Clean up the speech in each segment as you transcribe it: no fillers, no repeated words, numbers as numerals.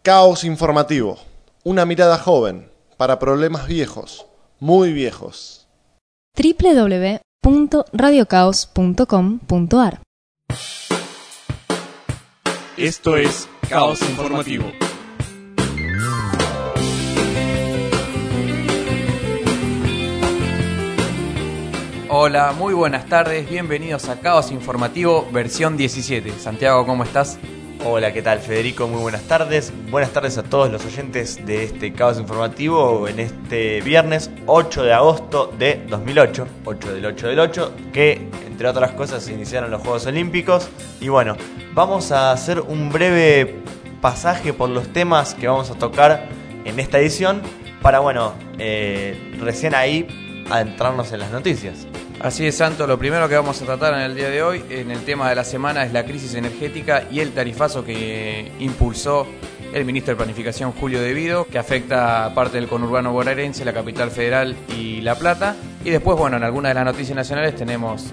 Caos informativo. Una mirada joven para problemas viejos, muy viejos. www.radiocaos.com.ar. Esto es Caos Informativo. Hola, muy buenas tardes, bienvenidos a Caos Informativo versión 17. Santiago, ¿cómo estás? Hola, ¿qué tal, Federico? Muy buenas tardes. Buenas tardes a todos los oyentes de este Caos Informativo en este viernes 8 de agosto de 2008, 8 del 8 del 8, que entre otras cosas se iniciaron los Juegos Olímpicos. Y bueno, vamos a hacer un breve pasaje por los temas que vamos a tocar en esta edición para, recién ahí adentrarnos en las noticias. Así es, Santo, lo primero que vamos a tratar en el día de hoy, en el tema de la semana, es la crisis energética y el tarifazo que impulsó el ministro de Planificación, Julio De Vido, que afecta a parte del conurbano bonaerense, la capital federal y La Plata. Y después, en algunas de las noticias nacionales tenemos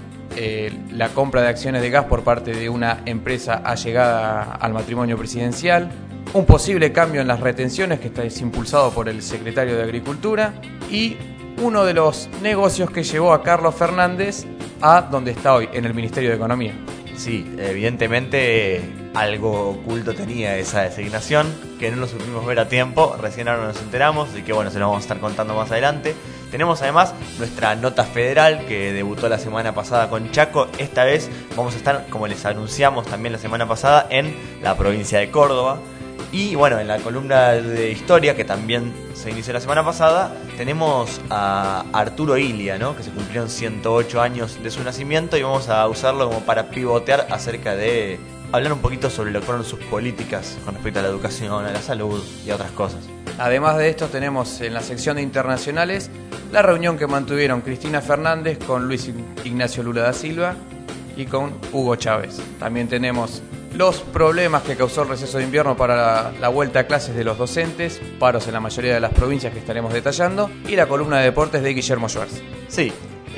la compra de acciones de gas por parte de una empresa allegada al matrimonio presidencial, un posible cambio en las retenciones que es impulsado por el secretario de Agricultura y uno de los negocios que llevó a Carlos Fernández a donde está hoy, en el Ministerio de Economía. Sí, evidentemente algo oculto tenía esa designación, que no lo supimos ver a tiempo, recién ahora nos enteramos, así que se lo vamos a estar contando más adelante. Tenemos además nuestra nota federal que debutó la semana pasada con Chaco. Esta vez vamos a estar, como les anunciamos también la semana pasada, en la provincia de Córdoba. Y en la columna de historia, que también se inició la semana pasada, tenemos a Arturo Illia, ¿no? Que se cumplieron 108 años de su nacimiento y vamos a usarlo como para pivotear acerca de hablar un poquito sobre lo que fueron sus políticas con respecto a la educación, a la salud y a otras cosas. Además de esto tenemos en la sección de internacionales la reunión que mantuvieron Cristina Fernández con Luis Ignacio Lula da Silva y con Hugo Chávez. También tenemos los problemas que causó el receso de invierno para la vuelta a clases de los docentes, paros en la mayoría de las provincias que estaremos detallando, y la columna de deportes de Guillermo Schwartz. Sí,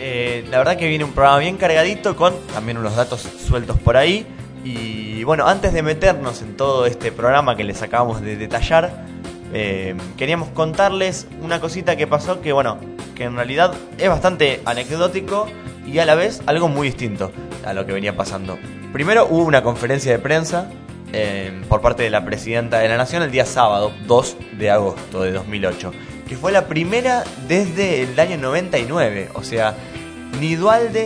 la verdad que viene un programa bien cargadito con también unos datos sueltos por ahí. Y antes de meternos en todo este programa que les acabamos de detallar, queríamos contarles una cosita que pasó que en realidad es bastante anecdótico y a la vez algo muy distinto a lo que venía pasando. Primero hubo una conferencia de prensa por parte de la Presidenta de la Nación el día sábado 2 de agosto de 2008, que fue la primera desde el año 99, o sea, ni Duhalde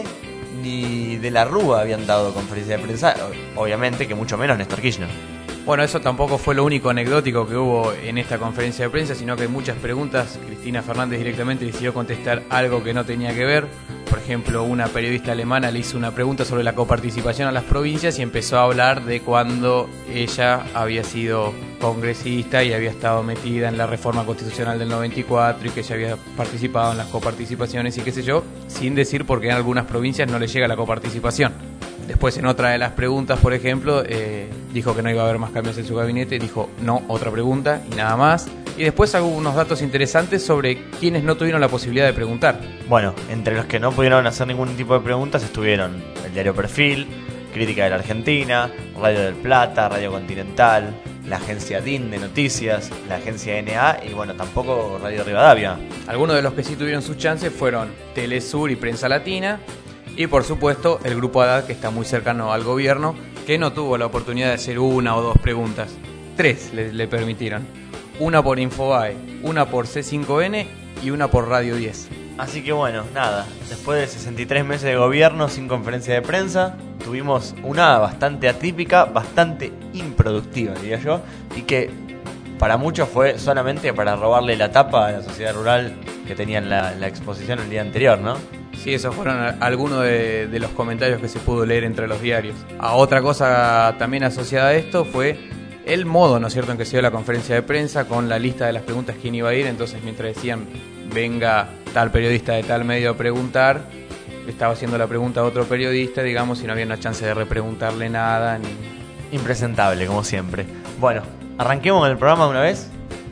ni de la Rúa habían dado conferencia de prensa, obviamente que mucho menos Néstor Kirchner. Eso tampoco fue lo único anecdótico que hubo en esta conferencia de prensa, sino que muchas preguntas Cristina Fernández directamente decidió contestar algo que no tenía que ver. Por ejemplo, una periodista alemana le hizo una pregunta sobre la coparticipación a las provincias y empezó a hablar de cuando ella había sido congresista y había estado metida en la reforma constitucional del 94 y que ella había participado en las coparticipaciones y qué sé yo, sin decir por qué en algunas provincias no le llega la coparticipación. Después, en otra de las preguntas, por ejemplo, dijo que no iba a haber más cambios en su gabinete, dijo no, otra pregunta y nada más. Y después hubo unos datos interesantes sobre quienes no tuvieron la posibilidad de preguntar. Entre los que no pudieron hacer ningún tipo de preguntas estuvieron el diario Perfil, Crítica de la Argentina, Radio del Plata, Radio Continental, la agencia DIN de noticias, la agencia NA y tampoco Radio Rivadavia. Algunos de los que sí tuvieron sus chances fueron Telesur y Prensa Latina. Y por supuesto el Grupo Haddad, que está muy cercano al gobierno, que no tuvo la oportunidad de hacer una o dos preguntas. 3 le permitieron. Una por Infobae, una por C5N y una por Radio 10. Así que después de 63 meses de gobierno sin conferencia de prensa, tuvimos una bastante atípica, bastante improductiva, diría yo, y que para muchos fue solamente para robarle la tapa a la sociedad rural que tenía en la exposición el día anterior, ¿no? Sí, esos fueron algunos de los comentarios que se pudo leer entre los diarios. Otra cosa también asociada a esto fue el modo, ¿no es cierto?, en que se dio la conferencia de prensa con la lista de las preguntas quién iba a ir. Entonces, mientras decían venga tal periodista de tal medio a preguntar, le estaba haciendo la pregunta a otro periodista, digamos, y no había una chance de repreguntarle nada. Impresentable, como siempre. Arranquemos con el programa de una vez.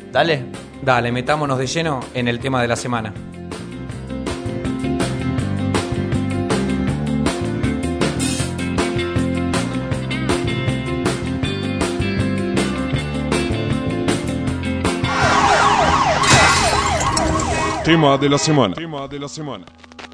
Dale, metámonos de lleno en el tema de la semana. Tema de la semana. Tema de la semana.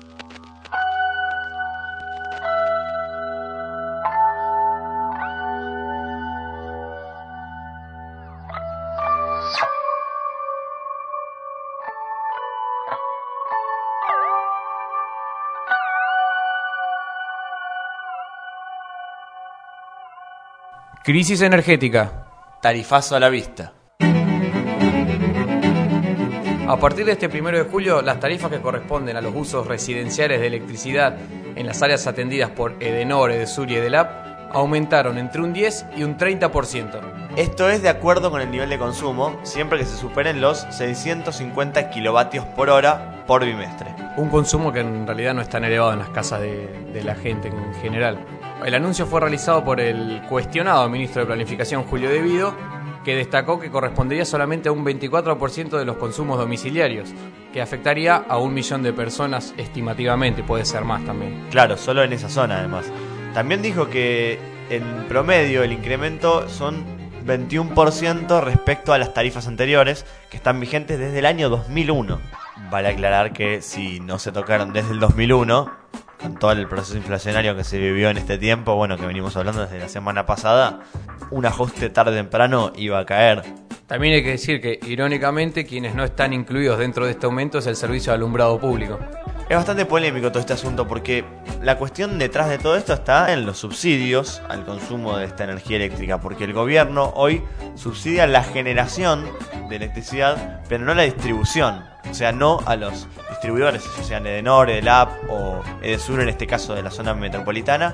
Crisis energética. Tarifazo a la vista. A partir de este 1 de julio, las tarifas que corresponden a los usos residenciales de electricidad en las áreas atendidas por Edenor, Edesur y Edelap aumentaron entre un 10 y un 30%. Esto es de acuerdo con el nivel de consumo, siempre que se superen los 650 kilovatios por hora por bimestre. Un consumo que en realidad no es tan elevado en las casas de la gente en general. El anuncio fue realizado por el cuestionado ministro de Planificación, Julio De Vido, que destacó que correspondería solamente a un 24% de los consumos domiciliarios, que afectaría a 1 millón de personas estimativamente, puede ser más también. Claro, solo en esa zona además. También dijo que en promedio el incremento son 21% respecto a las tarifas anteriores, que están vigentes desde el año 2001. Vale aclarar que si no se tocaron desde el 2001, con todo el proceso inflacionario que se vivió en este tiempo, bueno, que venimos hablando desde la semana pasada, un ajuste tarde o temprano iba a caer. También hay que decir que, irónicamente, quienes no están incluidos dentro de este aumento es el servicio de alumbrado público. Es bastante polémico todo este asunto porque la cuestión detrás de todo esto está en los subsidios al consumo de esta energía eléctrica, porque el gobierno hoy subsidia la generación de electricidad, pero no la distribución. O sea, no a los distribuidores, ya sean Edenor, Edelap o Edesur, en este caso de la zona metropolitana,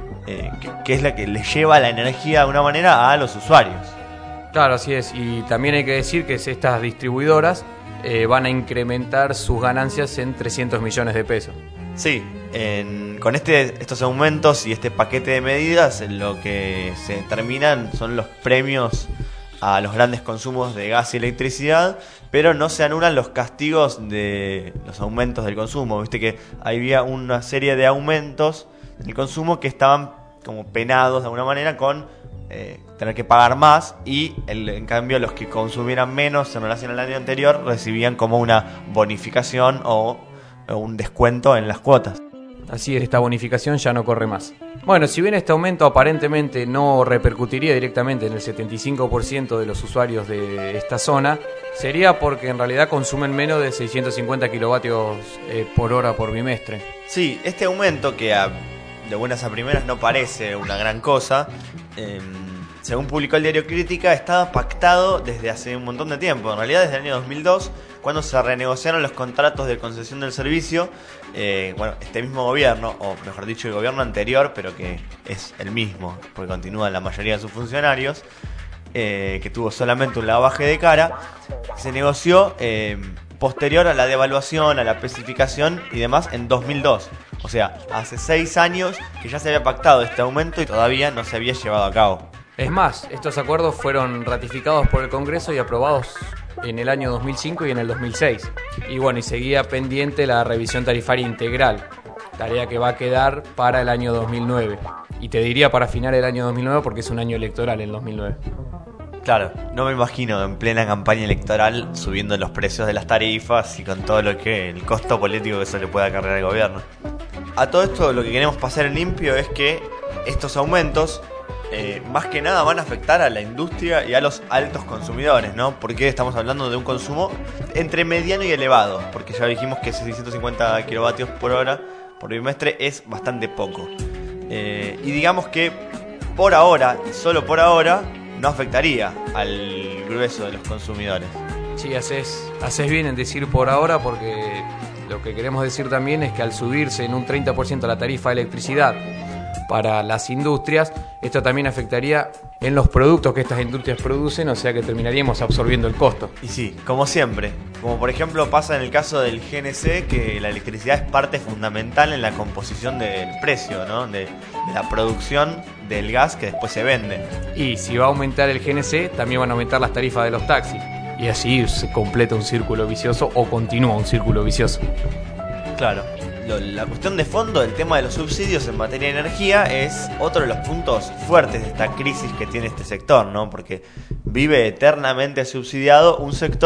que es la que les lleva la energía de alguna manera a los usuarios. Claro, así es. Y también hay que decir que estas distribuidoras van a incrementar sus ganancias en 300 millones de pesos. Sí, con estos aumentos y este paquete de medidas, lo que se determinan son los premios a los grandes consumos de gas y electricidad, pero no se anulan los castigos de los aumentos del consumo. Viste que había una serie de aumentos del consumo que estaban como penados de alguna manera con tener que pagar más, y en cambio los que consumieran menos en relación al año anterior recibían como una bonificación o un descuento en las cuotas. Así es, esta bonificación ya no corre más. Bueno, si bien este aumento aparentemente no repercutiría directamente en el 75% de los usuarios de esta zona, sería porque en realidad consumen menos de 650 kilovatios por hora por bimestre. Sí, este aumento que de buenas a primeras no parece una gran cosa, según publicó el diario Crítica, estaba pactado desde hace un montón de tiempo, en realidad desde el año 2002, cuando se renegociaron los contratos de concesión del servicio. Este mismo gobierno, o mejor dicho el gobierno anterior, pero que es el mismo, porque continúan la mayoría de sus funcionarios, que tuvo solamente un lavaje de cara, se negoció posterior a la devaluación, a la especificación y demás en 2002. O sea, hace 6 años que ya se había pactado este aumento y todavía no se había llevado a cabo. Es más, estos acuerdos fueron ratificados por el Congreso y aprobados en el año 2005 y en el 2006. Y bueno, y seguía pendiente la revisión tarifaria integral, tarea que va a quedar para el año 2009. Y te diría para final del año 2009 porque es un año electoral el 2009. Claro, no me imagino en plena campaña electoral subiendo los precios de las tarifas y con todo el costo político que eso le pueda cargar al gobierno. A todo esto lo que queremos pasar en limpio es que estos aumentos más que nada van a afectar a la industria y a los altos consumidores, ¿no? Porque estamos hablando de un consumo entre mediano y elevado, porque ya dijimos que 650 kilovatios por hora por bimestre es bastante poco. Y digamos que por ahora, y solo por ahora, no afectaría al grueso de los consumidores. Sí, haces bien en decir por ahora, porque lo que queremos decir también es que al subirse en un 30% la tarifa de electricidad para las industrias, esto también afectaría en los productos que estas industrias producen, o sea que terminaríamos absorbiendo el costo. Y sí, como siempre, como por ejemplo pasa en el caso del GNC, que la electricidad es parte fundamental en la composición del precio, ¿no? de la producción del gas que después se vende. Y si va a aumentar el GNC, también van a aumentar las tarifas de los taxis. Y así se completa un círculo vicioso o continúa un círculo vicioso. Claro. La cuestión de fondo del tema de los subsidios en materia de energía es otro de los puntos fuertes de esta crisis que tiene este sector, ¿no? Porque vive eternamente subsidiado un sector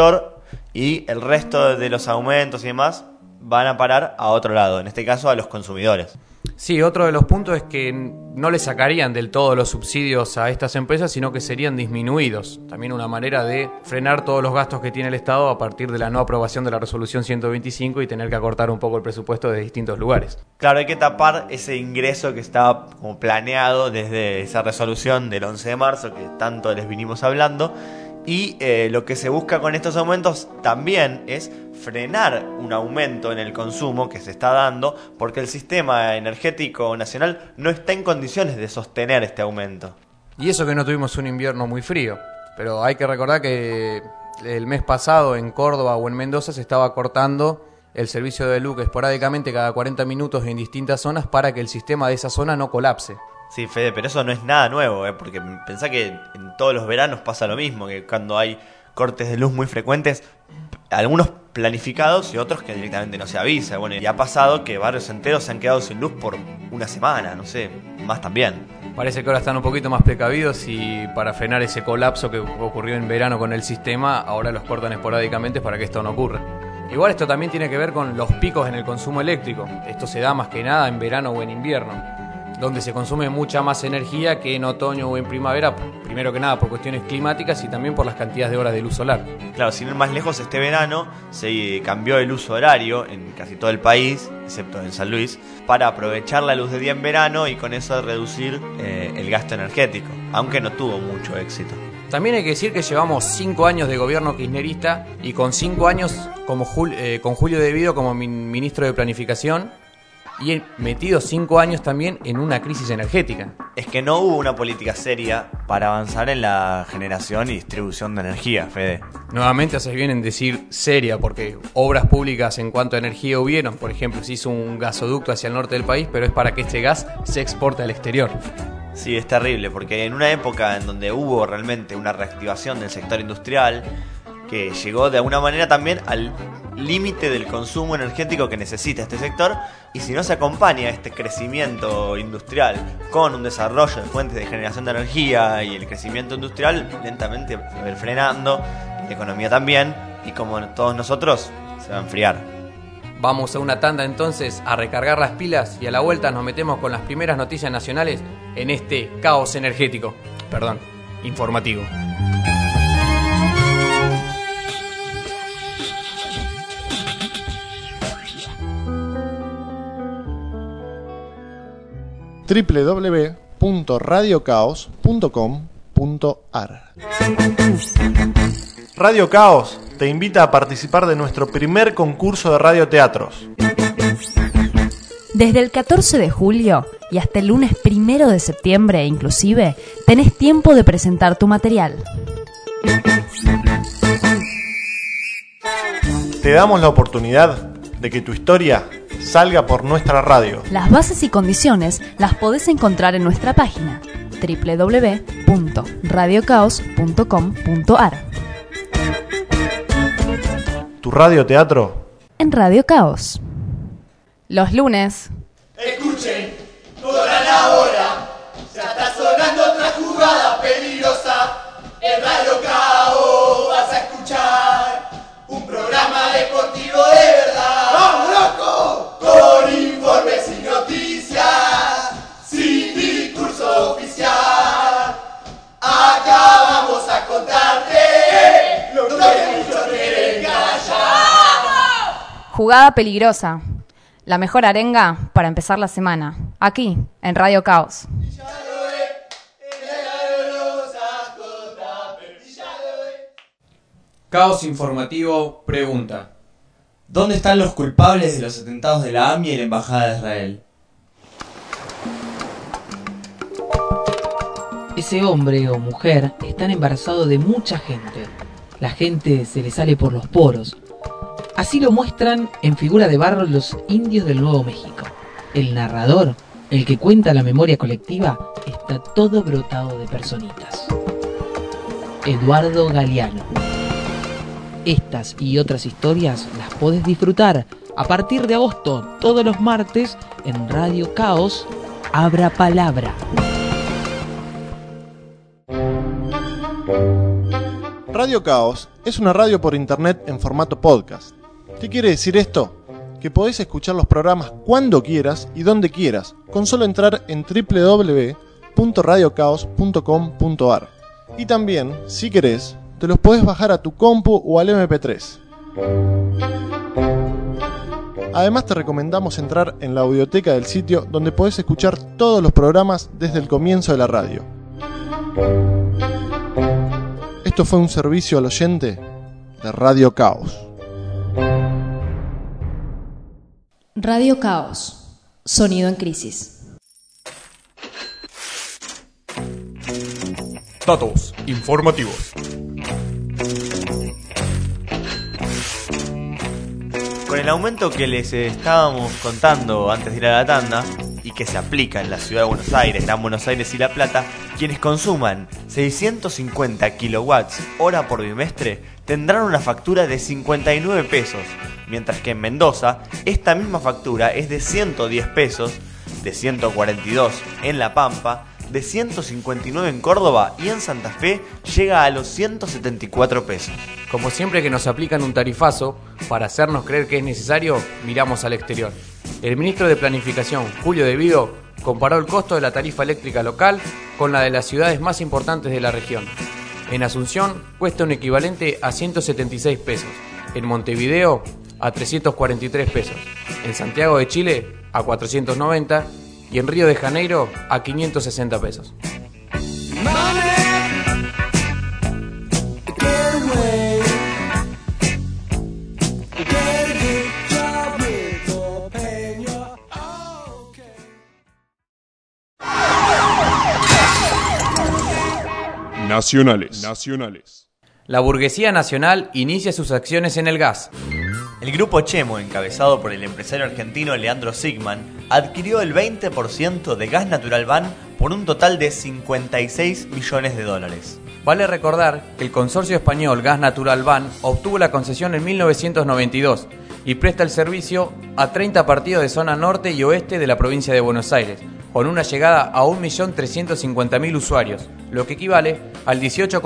y el resto de los aumentos y demás van a parar a otro lado, en este caso a los consumidores. Sí, otro de los puntos es que no le sacarían del todo los subsidios a estas empresas, sino que serían disminuidos. También una manera de frenar todos los gastos que tiene el Estado a partir de la no aprobación de la resolución 125 y tener que acortar un poco el presupuesto de distintos lugares. Claro, hay que tapar ese ingreso que estaba como planeado desde esa resolución del 11 de marzo que tanto les vinimos hablando. Y lo que se busca con estos aumentos también es frenar un aumento en el consumo que se está dando, porque el sistema energético nacional no está en condiciones de sostener este aumento. Y eso que no tuvimos un invierno muy frío, pero hay que recordar que el mes pasado en Córdoba o en Mendoza se estaba cortando el servicio de luz esporádicamente cada 40 minutos en distintas zonas para que el sistema de esa zona no colapse. Sí, Fede, pero eso no es nada nuevo, porque pensá que en todos los veranos pasa lo mismo, que cuando hay cortes de luz muy frecuentes, algunos planificados y otros que directamente no se avisa. Bueno, y ha pasado que barrios enteros se han quedado sin luz por una semana, no sé, más también. Parece que ahora están un poquito más precavidos y para frenar ese colapso que ocurrió en verano con el sistema, ahora los cortan esporádicamente para que esto no ocurra. Igual esto también tiene que ver con los picos en el consumo eléctrico. Esto se da más que nada en verano o en invierno, donde se consume mucha más energía que en otoño o en primavera, primero que nada por cuestiones climáticas y también por las cantidades de horas de luz solar. Claro, sin ir más lejos, este verano se cambió el uso horario en casi todo el país, excepto en San Luis, para aprovechar la luz de día en verano y con eso reducir el gasto energético, aunque no tuvo mucho éxito. También hay que decir que llevamos 5 años de gobierno kirchnerista y con 5 años con Julio De Vido como ministro de Planificación, y metido 5 años también en una crisis energética. Es que no hubo una política seria para avanzar en la generación y distribución de energía, Fede. Nuevamente haces bien en decir seria, porque obras públicas en cuanto a energía hubieron. Por ejemplo, se hizo un gasoducto hacia el norte del país, pero es para que este gas se exporte al exterior. Sí, es terrible, porque en una época en donde hubo realmente una reactivación del sector industrial, que llegó de alguna manera también al límite del consumo energético que necesita este sector, y si no se acompaña este crecimiento industrial con un desarrollo de fuentes de generación de energía y el crecimiento industrial, lentamente va a ir frenando, y la economía también, y como todos nosotros, se va a enfriar. Vamos a una tanda entonces a recargar las pilas y a la vuelta nos metemos con las primeras noticias nacionales en este caos energético, informativo. www.radiocaos.com.ar. Radio Caos te invita a participar de nuestro primer concurso de radioteatros. Desde el 14 de julio y hasta el lunes 1 de septiembre inclusive, tenés tiempo de presentar tu material. Te damos la oportunidad de que tu historia salga por nuestra radio. Las bases y condiciones las podés encontrar en nuestra página www.radiocaos.com.ar. Tu radioteatro en Radio Caos. Los lunes. Escuchen, corran ahora, ya está sonando otra jugada peligrosa. En Radio Caos vas a escuchar un programa deportivo de verdad. ¡Vamos, loco! Con informes y noticias, sin discurso oficial. Acá vamos a contarte lo que muchos quieren callar. Jugada peligrosa. La mejor arenga para empezar la semana. Aquí, en Radio Caos. Caos Informativo pregunta: ¿dónde están los culpables de los atentados de la AMIA y la Embajada de Israel? Ese hombre o mujer están embarazados de mucha gente. La gente se le sale por los poros. Así lo muestran en figura de barro los indios del Nuevo México. El narrador, el que cuenta la memoria colectiva, está todo brotado de personitas. Eduardo Galeano. Estas y otras historias las podés disfrutar a partir de agosto, todos los martes, en Radio Caos, Abra Palabra. Radio Caos es una radio por internet en formato podcast. ¿Qué quiere decir esto? Que podés escuchar los programas cuando quieras y donde quieras, con solo entrar en www.radiocaos.com.ar. Y también, si querés, te los podés bajar a tu compu o al MP3. Además te recomendamos entrar en la audioteca del sitio, donde podés escuchar todos los programas desde el comienzo de la radio. Esto fue un servicio al oyente de Radio Caos. Radio Caos. Sonido en crisis. Datos informativos. Con el aumento que les estábamos contando antes de ir a la tanda, y que se aplica en la ciudad de Buenos Aires, Gran Buenos Aires y La Plata, quienes consuman 650 kilowatts hora por bimestre tendrán una factura de 59 pesos, mientras que en Mendoza esta misma factura es de 110 pesos, de 142 en La Pampa, de 159 en Córdoba y en Santa Fe llega a los 174 pesos. Como siempre que nos aplican un tarifazo, para hacernos creer que es necesario, miramos al exterior. El ministro de Planificación, Julio De Vido, comparó el costo de la tarifa eléctrica local con la de las ciudades más importantes de la región. En Asunción cuesta un equivalente a 176 pesos, en Montevideo a 343 pesos, en Santiago de Chile a 490 y en Río de Janeiro a 560 pesos. Nacionales. La burguesía nacional inicia sus acciones en el gas. El grupo Chemo, encabezado por el empresario argentino Leandro Sigman, adquirió el 20% de Gas Natural Van por un total de 56 millones de dólares. Vale recordar que el consorcio español Gas Natural Van obtuvo la concesión en 1992 y presta el servicio a 30 partidos de zona norte y oeste de la provincia de Buenos Aires, con una llegada a 1.350.000 usuarios, lo que equivale al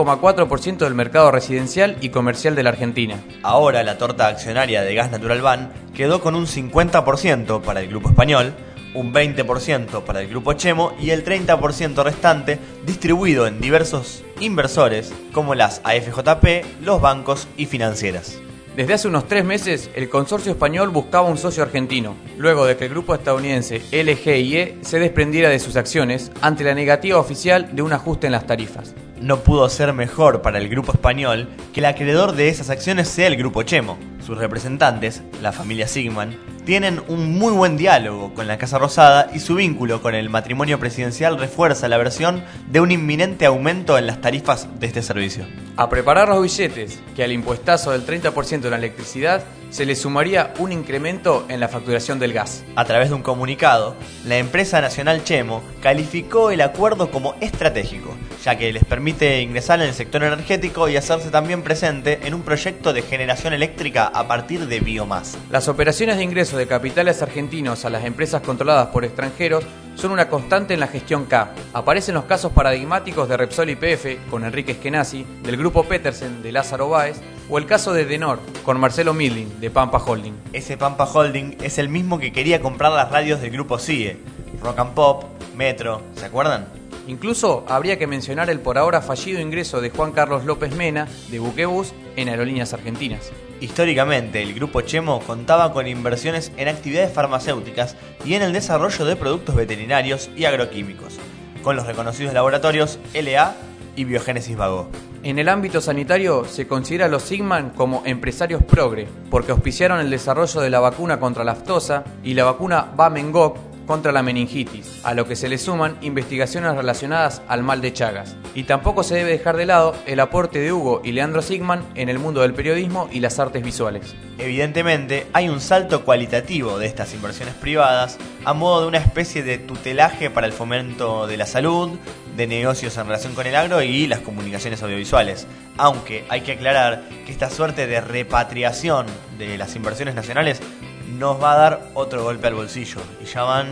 18,4% del mercado residencial y comercial de la Argentina. Ahora la torta accionaria de Gas Natural Van quedó con un 50% para el grupo español, un 20% para el grupo Chemo y el 30% restante distribuido en diversos inversores como las AFJP, los bancos y financieras. Desde hace unos 3 meses, el consorcio español buscaba un socio argentino, luego de que el grupo estadounidense LG&E se desprendiera de sus acciones ante la negativa oficial de un ajuste en las tarifas. No pudo ser mejor para el grupo español que el acreedor de esas acciones sea el grupo Chemo. Sus representantes, la familia Sigman, tienen un muy buen diálogo con la Casa Rosada y su vínculo con el matrimonio presidencial refuerza la versión de un inminente aumento en las tarifas de este servicio. A preparar los billetes, que al impuestazo del 30% de la electricidad se le sumaría un incremento en la facturación del gas. A través de un comunicado, la empresa nacional Chemo calificó el acuerdo como estratégico, ya que les permite ingresar en el sector energético y hacerse también presente en un proyecto de generación eléctrica a partir de biomasa. Las operaciones de ingreso de capitales argentinos a las empresas controladas por extranjeros son una constante en la gestión K. Aparecen los casos paradigmáticos de Repsol YPF con Enrique Eskenazi, del grupo Petersen de Lázaro Báez, o el caso de Denor con Marcelo Midling de Pampa Holding. Ese Pampa Holding es el mismo que quería comprar las radios del grupo CIE, Rock and Pop, Metro, ¿se acuerdan? Incluso habría que mencionar el por ahora fallido ingreso de Juan Carlos López Mena de Buquebus en Aerolíneas Argentinas. Históricamente, el grupo Chemo contaba con inversiones en actividades farmacéuticas y en el desarrollo de productos veterinarios y agroquímicos, con los reconocidos laboratorios LA y Biogénesis Vago. En el ámbito sanitario se considera a los Sigman como empresarios progre, porque auspiciaron el desarrollo de la vacuna contra la aftosa y la vacuna Bamengoc contra la meningitis, a lo que se le suman investigaciones relacionadas al mal de Chagas. Y tampoco se debe dejar de lado el aporte de Hugo y Leandro Sigman en el mundo del periodismo y las artes visuales. Evidentemente, hay un salto cualitativo de estas inversiones privadas a modo de una especie de tutelaje para el fomento de la salud, de negocios en relación con el agro y las comunicaciones audiovisuales. Aunque hay que aclarar que esta suerte de repatriación de las inversiones nacionales nos va a dar otro golpe al bolsillo. Y ya van...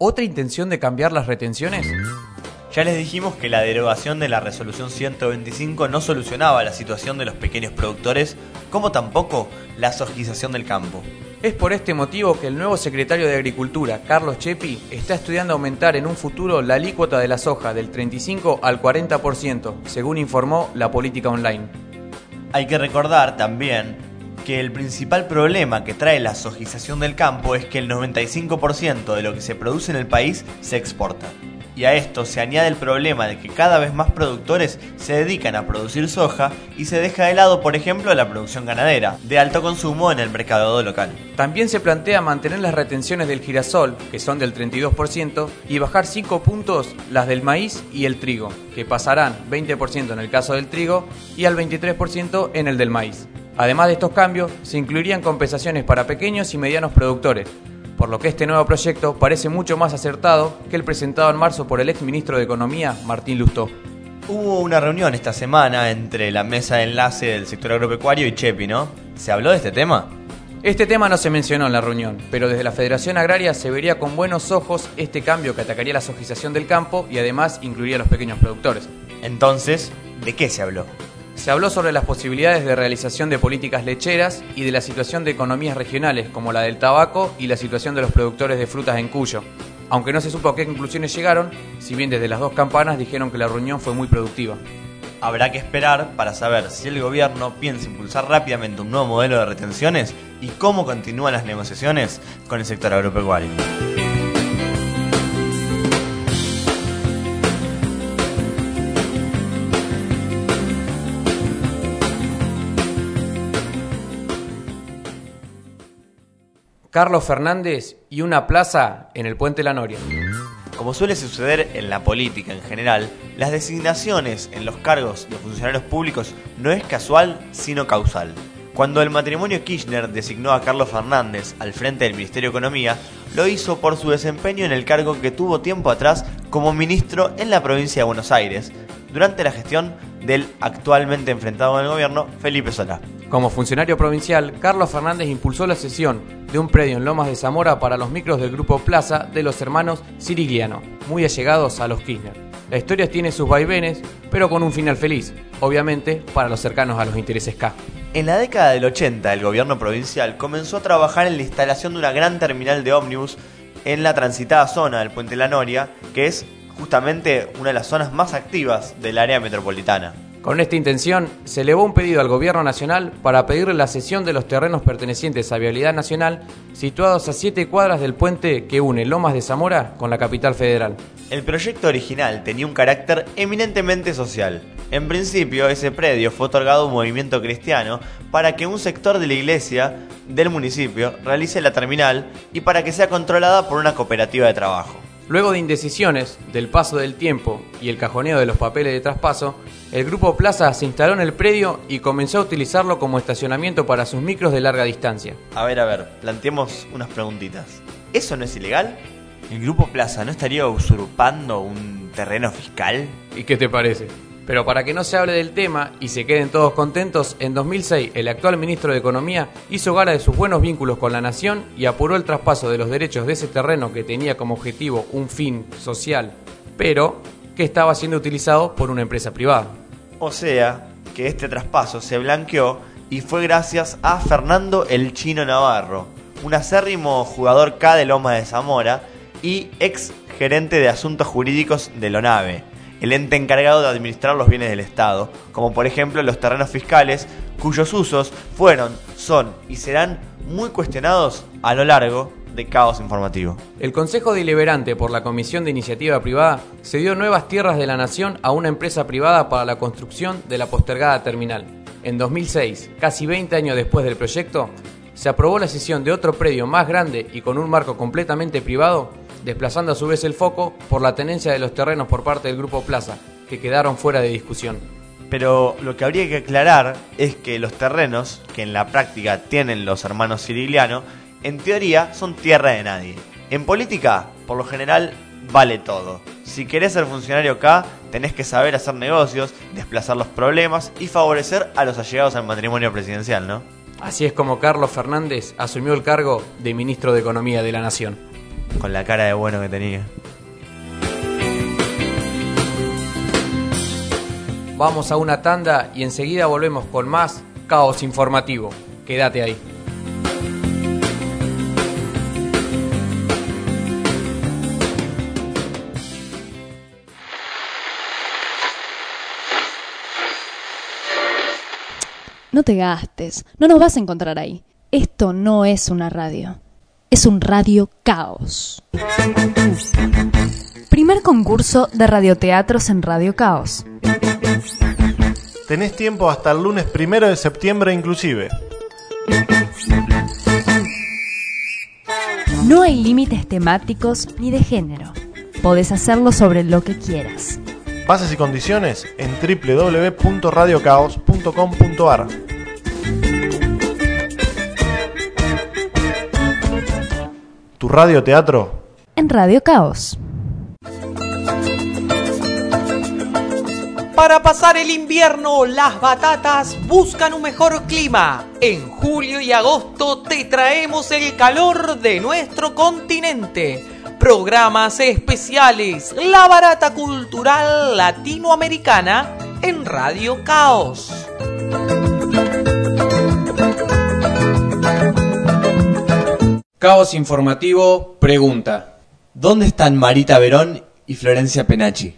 ¿Otra intención de cambiar las retenciones? Ya les dijimos que la derogación de la resolución 125 no solucionaba la situación de los pequeños productores, como tampoco la sojización del campo. Es por este motivo que el nuevo secretario de Agricultura, Carlos Cheppi, está estudiando aumentar en un futuro la alícuota de la soja del 35 al 40%, según informó La Política Online. Hay que recordar también que el principal problema que trae la sojización del campo es que el 95% de lo que se produce en el país se exporta. Y a esto se añade el problema de que cada vez más productores se dedican a producir soja y se deja de lado, por ejemplo, la producción ganadera, de alto consumo en el mercado local. También se plantea mantener las retenciones del girasol, que son del 32%, y bajar 5 puntos las del maíz y el trigo, que pasarán 20% en el caso del trigo y al 23% en el del maíz. Además de estos cambios, se incluirían compensaciones para pequeños y medianos productores, por lo que este nuevo proyecto parece mucho más acertado que el presentado en marzo por el exministro de Economía, Martín Lustó. Hubo una reunión esta semana entre la mesa de enlace del sector agropecuario y Cheppi, ¿no? ¿Se habló de este tema? Este tema no se mencionó en la reunión, pero desde la Federación Agraria se vería con buenos ojos este cambio que atacaría la sojización del campo y además incluiría a los pequeños productores. Entonces, ¿de qué se habló? Se habló sobre las posibilidades de realización de políticas lecheras y de la situación de economías regionales como la del tabaco y la situación de los productores de frutas en Cuyo. Aunque no se supo a qué conclusiones llegaron, si bien desde las dos campanas dijeron que la reunión fue muy productiva. Habrá que esperar para saber si el gobierno piensa impulsar rápidamente un nuevo modelo de retenciones y cómo continúan las negociaciones con el sector agropecuario. Carlos Fernández y una plaza en el Puente La Noria. Como suele suceder en la política en general, las designaciones en los cargos de funcionarios públicos no es casual, sino causal. Cuando el matrimonio Kirchner designó a Carlos Fernández al frente del Ministerio de Economía, lo hizo por su desempeño en el cargo que tuvo tiempo atrás como ministro en la provincia de Buenos Aires, durante la gestión del actualmente enfrentado en el gobierno, Felipe Solá. Como funcionario provincial, Carlos Fernández impulsó la cesión de un predio en Lomas de Zamora para los micros del Grupo Plaza de los hermanos Cirigliano, muy allegados a los Kirchner. La historia tiene sus vaivenes, pero con un final feliz, obviamente para los cercanos a los intereses K. En la década del 80, el gobierno provincial comenzó a trabajar en la instalación de una gran terminal de ómnibus en la transitada zona del Puente La Noria, que es justamente una de las zonas más activas del área metropolitana. Con esta intención, se elevó un pedido al Gobierno Nacional para pedirle la cesión de los terrenos pertenecientes a Vialidad Nacional, situados a 7 cuadras del puente que une Lomas de Zamora con la capital federal. El proyecto original tenía un carácter eminentemente social. En principio, ese predio fue otorgado a un movimiento cristiano para que un sector de la iglesia del municipio realice la terminal y para que sea controlada por una cooperativa de trabajo. Luego de indecisiones, del paso del tiempo y el cajoneo de los papeles de traspaso, el Grupo Plaza se instaló en el predio y comenzó a utilizarlo como estacionamiento para sus micros de larga distancia. A ver, planteemos unas preguntitas. ¿Eso no es ilegal? ¿El Grupo Plaza no estaría usurpando un terreno fiscal? ¿Y qué te parece? Pero para que no se hable del tema y se queden todos contentos, en 2006 el actual ministro de Economía hizo gala de sus buenos vínculos con la nación y apuró el traspaso de los derechos de ese terreno que tenía como objetivo un fin social, pero que estaba siendo utilizado por una empresa privada. O sea, que este traspaso se blanqueó y fue gracias a Fernando el Chino Navarro, un acérrimo jugador K de Lomas de Zamora y ex gerente de asuntos jurídicos de Lonave, el ente encargado de administrar los bienes del Estado, como por ejemplo los terrenos fiscales, cuyos usos fueron, son y serán muy cuestionados a lo largo de Caos Informativo. El Consejo Deliberante por la Comisión de Iniciativa Privada cedió nuevas tierras de la Nación a una empresa privada para la construcción de la postergada terminal. En 2006, casi 20 años después del proyecto, se aprobó la cesión de otro predio más grande y con un marco completamente privado, desplazando a su vez el foco por la tenencia de los terrenos por parte del Grupo Plaza, que quedaron fuera de discusión. Pero lo que habría que aclarar es que los terrenos, que en la práctica tienen los hermanos Cirigliano, en teoría son tierra de nadie. En política, por lo general, vale todo. Si querés ser funcionario acá, tenés que saber hacer negocios, desplazar los problemas y favorecer a los allegados al matrimonio presidencial, ¿no? Así es como Carlos Fernández asumió el cargo de ministro de Economía de la Nación. con la cara de bueno que tenía. Vamos a una tanda y enseguida volvemos con más Caos Informativo. Quédate ahí. No te gastes, no nos vas a encontrar ahí. Esto no es una radio, es un radio caos. Primer concurso de radioteatros en Radio Caos. Tenés tiempo hasta el lunes 1 de septiembre inclusive. No hay límites temáticos ni de género. Podés hacerlo sobre lo que quieras. Bases y condiciones en www.radiocaos.com.ar. Tu radioteatro en Radio Caos. Para pasar el invierno, las batatas buscan un mejor clima. En julio y agosto te traemos el calor de nuestro continente. Programas especiales, la barata cultural latinoamericana en Radio Caos. Caos Informativo pregunta: ¿dónde están Marita Verón y Florencia Penachi?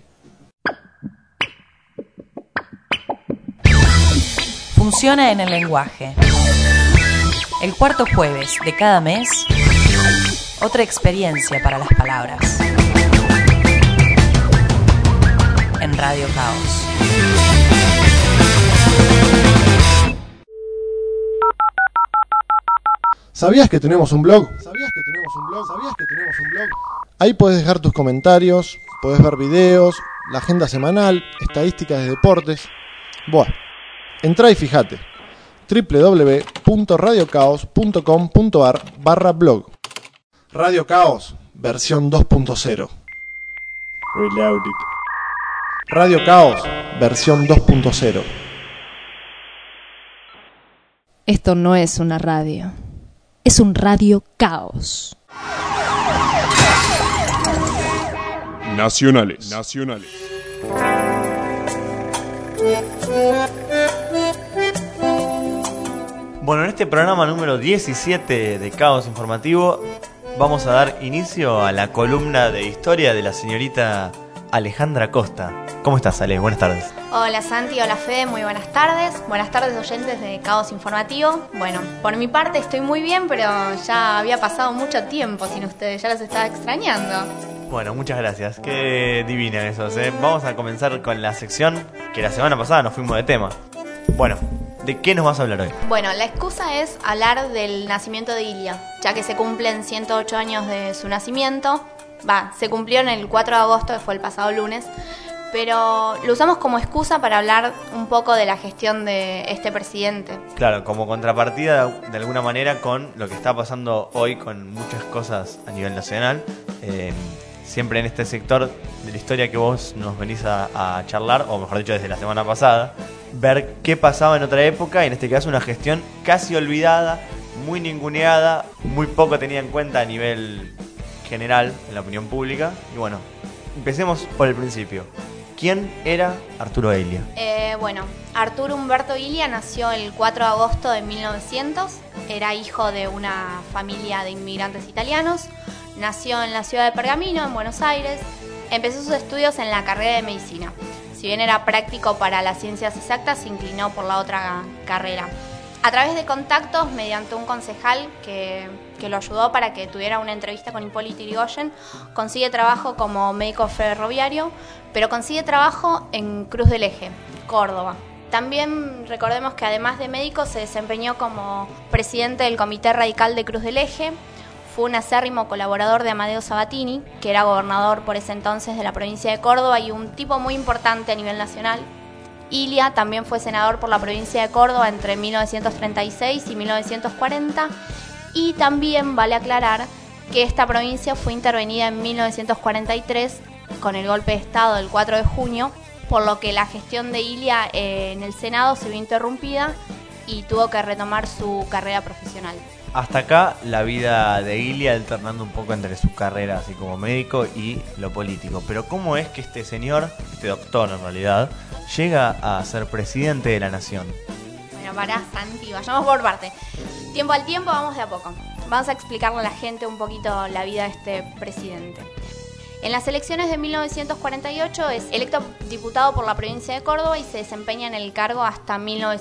Funciona en el lenguaje. El cuarto jueves de cada mes, otra experiencia para las palabras. En Radio Caos. ¿Sabías que tenemos un blog? Ahí puedes dejar tus comentarios, puedes ver videos, la agenda semanal, estadísticas de deportes. Buah, entrá y fíjate. www.radiocaos.com.ar/blog. Radio Caos, versión 2.0. Reloaded. Radio Caos, versión 2.0. Esto no es una radio. Es un radio caos. Nacionales. Bueno, en este programa número 17 de Caos Informativo vamos a dar inicio a la columna de historia de la señorita Alejandra Costa. ¿Cómo estás, Ale? Buenas tardes. Hola Santi, hola Fede, muy buenas tardes. Buenas tardes oyentes de Caos Informativo. Bueno, por mi parte estoy muy bien, pero ya había pasado mucho tiempo sin ustedes, ya los estaba extrañando. Bueno, muchas gracias, qué divina eso, ¿eh? Vamos a comenzar con la sección que la semana pasada nos fuimos de tema. Bueno, ¿de qué nos vas a hablar hoy? Bueno, la excusa es hablar del nacimiento de Ilia, ya que se cumplen 108 años de su nacimiento. Se cumplió en el 4 de agosto, que fue el pasado lunes, pero lo usamos como excusa para hablar un poco de la gestión de este presidente. Claro, como contrapartida de alguna manera con lo que está pasando hoy con muchas cosas a nivel nacional. Siempre en este sector de la historia que vos nos venís a charlar, o mejor dicho desde la semana pasada, ver qué pasaba en otra época, y en este caso una gestión casi olvidada, muy ninguneada, muy poco tenida en cuenta a nivel general en la opinión pública. Y bueno, empecemos por el principio. ¿Quién era Arturo Ilia? Bueno, Arturo Humberto Ilia nació el 4 de agosto de 1900. Era hijo de una familia de inmigrantes italianos. Nació en la ciudad de Pergamino, en Buenos Aires. Empezó sus estudios en la carrera de medicina. Si bien era práctico para las ciencias exactas, se inclinó por la otra carrera. A través de contactos, mediante un concejal que lo ayudó para que tuviera una entrevista con Hipólito Yrigoyen, consigue trabajo como médico ferroviario, pero consigue trabajo en Cruz del Eje, Córdoba. También recordemos que además de médico se desempeñó como presidente del Comité Radical de Cruz del Eje. Fue un acérrimo colaborador de Amadeo Sabatini, que era gobernador por ese entonces de la provincia de Córdoba y un tipo muy importante a nivel nacional. Ilia también fue senador por la provincia de Córdoba entre 1936 y 1940, y también vale aclarar que esta provincia fue intervenida en 1943 con el golpe de Estado del 4 de junio, por lo que la gestión de Ilia en el Senado se vio interrumpida y tuvo que retomar su carrera profesional. hasta acá la vida de Ilia, alternando un poco entre su carrera así como médico y lo político. Pero ¿cómo es que este señor, este doctor en realidad, llega a ser presidente de la nación? Bueno, pará, Santi, vayamos por parte. Tiempo al tiempo, vamos de a poco. Vamos a explicarle a la gente un poquito la vida de este presidente. En las elecciones de 1948 es electo diputado por la provincia de Córdoba y se desempeña en el cargo hasta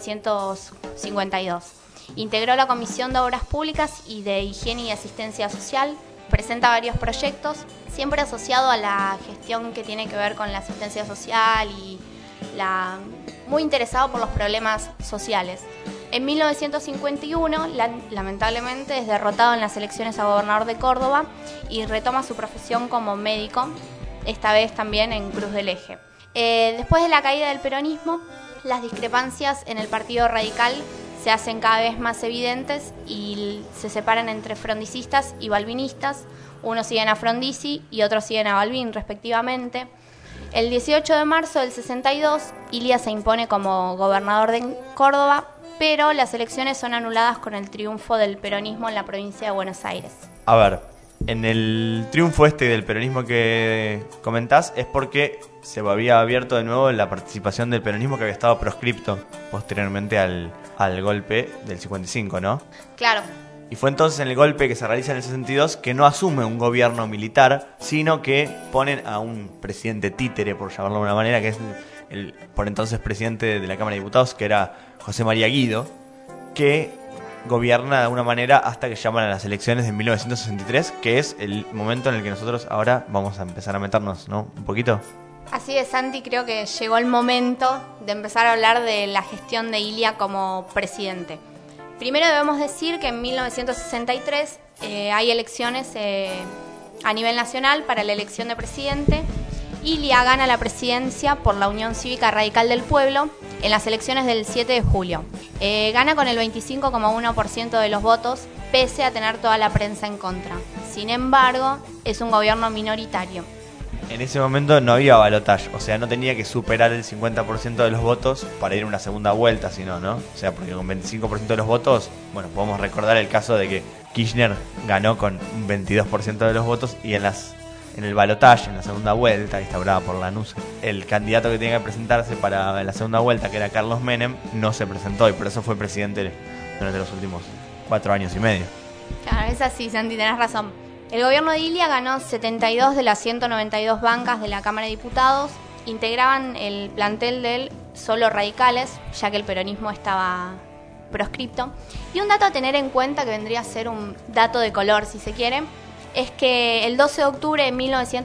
1952. Integró la Comisión de Obras Públicas y de Higiene y Asistencia Social. Presenta varios proyectos, siempre asociado a la gestión que tiene que ver con la asistencia social y muy interesado por los problemas sociales. En 1951, lamentablemente, es derrotado en las elecciones a gobernador de Córdoba y retoma su profesión como médico, esta vez también en Cruz del Eje. Después de la caída del peronismo, las discrepancias en el Partido Radical se hacen cada vez más evidentes y se separan entre frondicistas y balvinistas. Unos siguen a Frondizi y otros siguen a Balbín, respectivamente. El 18 de marzo del 62, Ilia se impone como gobernador de Córdoba, pero las elecciones son anuladas con el triunfo del peronismo en la provincia de Buenos Aires. A ver, en el triunfo del peronismo que comentás es porque se había abierto de nuevo la participación del peronismo que había estado proscripto posteriormente al golpe del 55, ¿no? Claro. Y fue entonces en el golpe que se realiza en el 62 que no asume un gobierno militar, sino que ponen a un presidente títere, por llamarlo de una manera, que es el por entonces presidente de la Cámara de Diputados, que era José María Guido, que gobierna de alguna manera hasta que llaman a las elecciones de 1963, que es el momento en el que nosotros ahora vamos a empezar a meternos, ¿no? Un poquito. Así es, Santi, creo que llegó el momento de empezar a hablar de la gestión de Ilia como presidente. Primero debemos decir que en 1963 hay elecciones a nivel nacional para la elección de presidente. Ilia gana la presidencia por la Unión Cívica Radical del Pueblo en las elecciones del 7 de julio. Gana con el 25,1% de los votos, pese a tener toda la prensa en contra. Sin embargo, es un gobierno minoritario. En ese momento no había balotaje, o sea, no tenía que superar el 50% de los votos para ir a una segunda vuelta, sino, ¿no? O sea, porque con 25% de los votos, bueno, podemos recordar el caso de que Kirchner ganó con un 22% de los votos y en el balotaje, en la segunda vuelta, instaurada por Lanús, el candidato que tenía que presentarse para la segunda vuelta, que era Carlos Menem, no se presentó y por eso fue presidente durante los últimos 4 años y medio. Claro, es así, Santi, tenés razón. El gobierno de Ilia ganó 72 de las 192 bancas de la Cámara de Diputados. Integraban el plantel de solo radicales, ya que el peronismo estaba proscripto. Y un dato a tener en cuenta, que vendría a ser un dato de color, si se quiere, es que el 12 de octubre de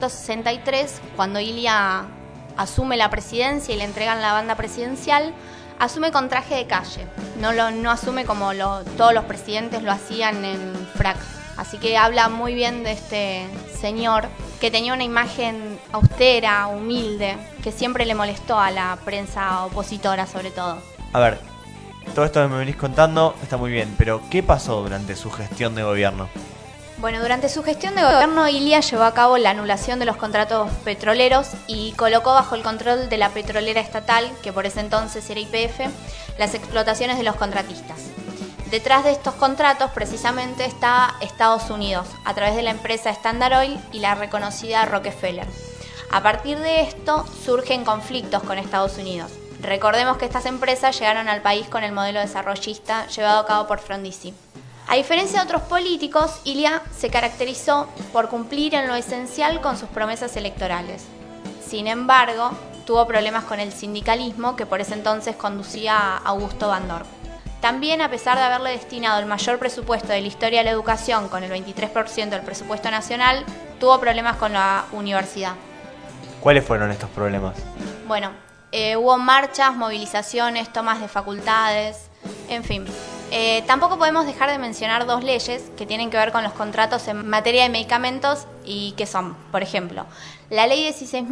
1963, cuando Ilia asume la presidencia y le entregan la banda presidencial, asume con traje de calle. No asume como todos los presidentes lo hacían en frac. Así que habla muy bien de este señor que tenía una imagen austera, humilde, que siempre le molestó a la prensa opositora sobre todo. A ver, todo esto que me venís contando está muy bien, pero ¿qué pasó durante su gestión de gobierno? Bueno, durante su gestión de gobierno, Ilia llevó a cabo la anulación de los contratos petroleros y colocó bajo el control de la petrolera estatal, que por ese entonces era YPF, las explotaciones de los contratistas. Detrás de estos contratos precisamente está Estados Unidos, a través de la empresa Standard Oil y la reconocida Rockefeller. A partir de esto surgen conflictos con Estados Unidos. Recordemos que estas empresas llegaron al país con el modelo desarrollista llevado a cabo por Frondizi. A diferencia de otros políticos, Ilia se caracterizó por cumplir en lo esencial con sus promesas electorales. Sin embargo, tuvo problemas con el sindicalismo que por ese entonces conducía a Augusto Bandor. También, a pesar de haberle destinado el mayor presupuesto de la historia de la educación, con el 23% del presupuesto nacional, tuvo problemas con la universidad. ¿Cuáles fueron estos problemas? Bueno, hubo marchas, movilizaciones, tomas de facultades, en fin. Tampoco podemos dejar de mencionar 2 leyes que tienen que ver con los contratos en materia de medicamentos y que son, por ejemplo, la ley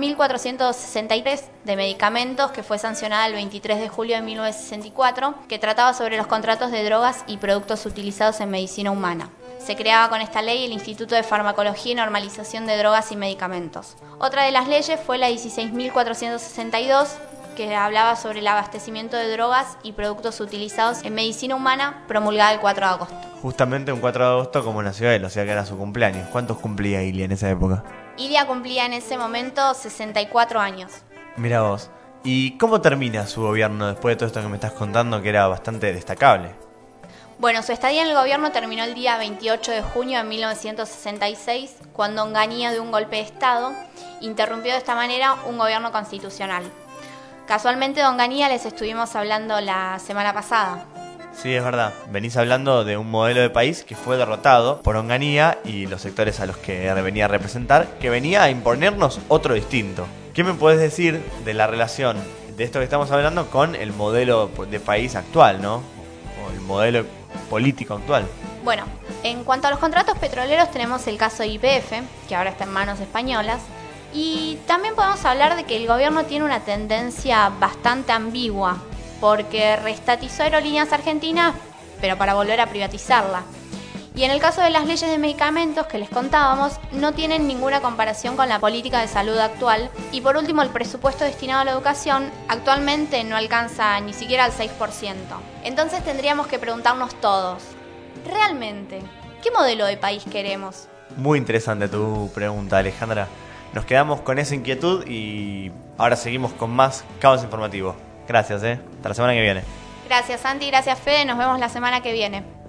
16.463 de medicamentos, que fue sancionada el 23 de julio de 1964, que trataba sobre los contratos de drogas y productos utilizados en medicina humana. Se creaba con esta ley el Instituto de Farmacología y Normalización de Drogas y Medicamentos. Otra de las leyes fue la 16.462, que hablaba sobre el abastecimiento de drogas y productos utilizados en medicina humana, promulgada el 4 de agosto. Justamente un 4 de agosto como nació él, o sea que era su cumpleaños. ¿Cuántos cumplía Ilia en esa época? Ilia cumplía en ese momento 64 años. Mira vos. ¿Y cómo termina su gobierno después de todo esto que me estás contando, que era bastante destacable? Bueno, su estadía en el gobierno terminó el día 28 de junio de 1966, cuando Onganía, de un golpe de Estado, interrumpió de esta manera un gobierno constitucional. Casualmente de Onganía les estuvimos hablando la semana pasada. Sí, es verdad. Venís hablando de un modelo de país que fue derrotado por Onganía y los sectores a los que venía a representar, que venía a imponernos otro distinto. ¿Qué me podés decir de la relación de esto que estamos hablando con el modelo de país actual, ¿no? O el modelo político actual. Bueno, en cuanto a los contratos petroleros tenemos el caso de YPF, que ahora está en manos españolas, y también podemos hablar de que el gobierno tiene una tendencia bastante ambigua, porque reestatizó Aerolíneas Argentinas, pero para volver a privatizarla. Y en el caso de las leyes de medicamentos que les contábamos, no tienen ninguna comparación con la política de salud actual. Y por último, el presupuesto destinado a la educación actualmente no alcanza ni siquiera al 6%. Entonces tendríamos que preguntarnos todos, ¿realmente qué modelo de país queremos? Muy interesante tu pregunta, Alejandra. Nos quedamos con esa inquietud y ahora seguimos con más Caos Informativo. Gracias, hasta la semana que viene. Gracias, Santi, gracias, Fede. Nos vemos la semana que viene.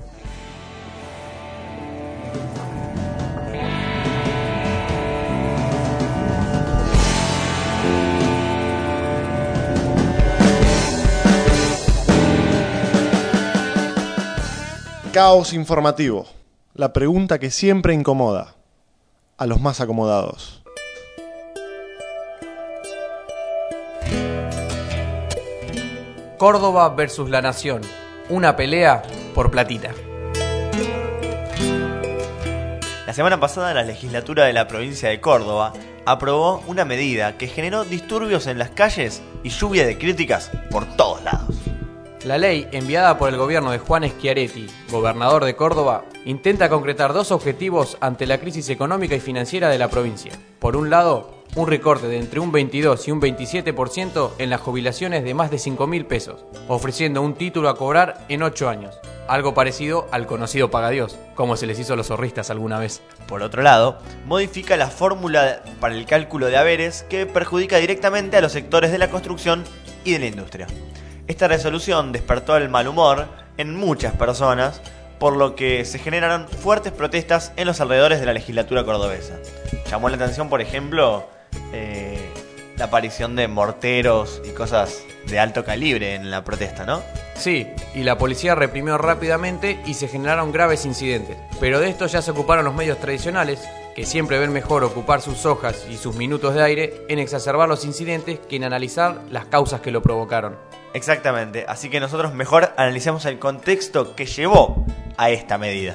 Caos Informativo. La pregunta que siempre incomoda a los más acomodados. Córdoba versus La Nación. Una pelea por platita. La semana pasada la legislatura de la provincia de Córdoba aprobó una medida que generó disturbios en las calles y lluvia de críticas por todos lados. La ley, enviada por el gobierno de Juan Schiaretti, gobernador de Córdoba, intenta concretar dos objetivos ante la crisis económica y financiera de la provincia. Por un lado, un recorte de entre un 22 y un 27% en las jubilaciones de más de 5.000 pesos, ofreciendo un título a cobrar en 8 años. Algo parecido al conocido Pagadiós, como se les hizo a los zorristas alguna vez. Por otro lado, modifica la fórmula para el cálculo de haberes que perjudica directamente a los sectores de la construcción y de la industria. Esta resolución despertó el mal humor en muchas personas, por lo que se generaron fuertes protestas en los alrededores de la legislatura cordobesa. Llamó la atención, por ejemplo, la aparición de morteros y cosas de alto calibre en la protesta, ¿no? Sí, y la policía reprimió rápidamente y se generaron graves incidentes. Pero de esto ya se ocuparon los medios tradicionales, que siempre ven mejor ocupar sus hojas y sus minutos de aire en exacerbar los incidentes que en analizar las causas que lo provocaron. Exactamente, así que nosotros mejor analicemos el contexto que llevó a esta medida.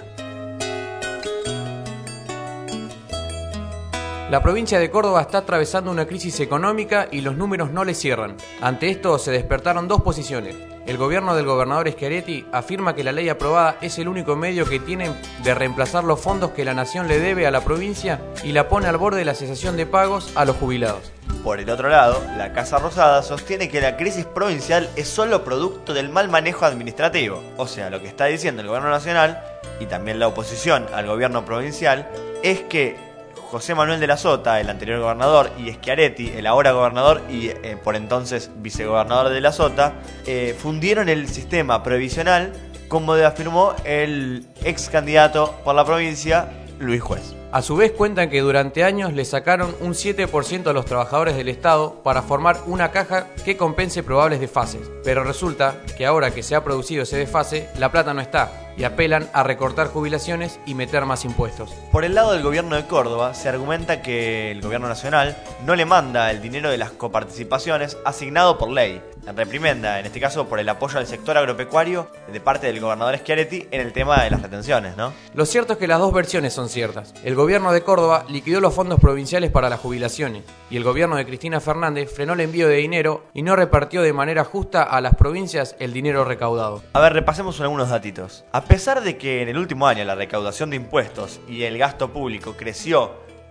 La provincia de Córdoba está atravesando una crisis económica y los números no le cierran. Ante esto se despertaron dos posiciones. El gobierno del gobernador Schiaretti afirma que la ley aprobada es el único medio que tienen de reemplazar los fondos que la nación le debe a la provincia y la pone al borde de la cesación de pagos a los jubilados. Por el otro lado, la Casa Rosada sostiene que la crisis provincial es solo producto del mal manejo administrativo. O sea, lo que está diciendo el gobierno nacional y también la oposición al gobierno provincial es que José Manuel de la Sota, el anterior gobernador, y Schiaretti, el ahora gobernador y por entonces vicegobernador de la Sota, fundieron el sistema previsional, como afirmó el ex candidato por la provincia, Luis Juez. A su vez cuentan que durante años le sacaron un 7% a los trabajadores del Estado para formar una caja que compense probables desfases. Pero resulta que ahora que se ha producido ese desfase, la plata no está y apelan a recortar jubilaciones y meter más impuestos. Por el lado del gobierno de Córdoba se argumenta que el gobierno nacional no le manda el dinero de las coparticipaciones asignado por ley. La reprimenda, en este caso por el apoyo al sector agropecuario de parte del gobernador Schiaretti en el tema de las retenciones, ¿no? Lo cierto es que las dos versiones son ciertas. El gobierno de Córdoba liquidó los fondos provinciales para las jubilaciones y el gobierno de Cristina Fernández frenó el envío de dinero y no repartió de manera justa a las provincias el dinero recaudado. A ver, repasemos algunos datitos. A pesar de que en el último año la recaudación de impuestos y el gasto público creció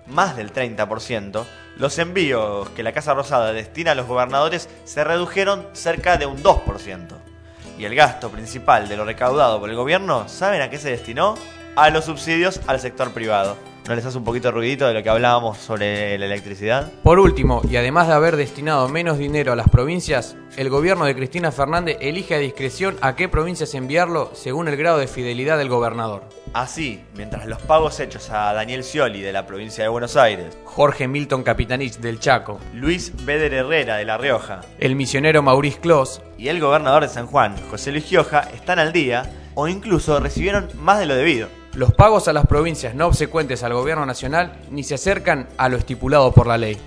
más del 30%, los envíos que la Casa Rosada destina a los gobernadores se redujeron cerca de un 2%. Y el gasto principal de lo recaudado por el gobierno, ¿saben a qué se destinó? A los subsidios al sector privado. ¿No les hace un poquito de ruidito de lo que hablábamos sobre la electricidad? Por último, y además de haber destinado menos dinero a las provincias, el gobierno de Cristina Fernández elige a discreción a qué provincias enviarlo según el grado de fidelidad del gobernador. Así, mientras los pagos hechos a Daniel Scioli de la provincia de Buenos Aires, Jorge Milton Capitanich del Chaco, Luis Beder Herrera de La Rioja, el misionero Maurice Clos y el gobernador de San Juan, José Luis Gioja, están al día o incluso recibieron más de lo debido. Los pagos a las provincias no obsecuentes al gobierno nacional ni se acercan a lo estipulado por la ley.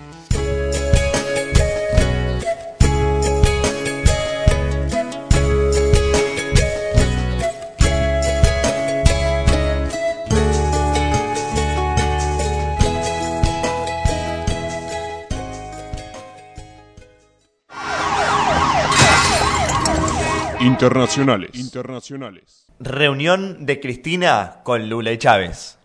Internacionales. Reunión de Cristina con Lula y Chávez.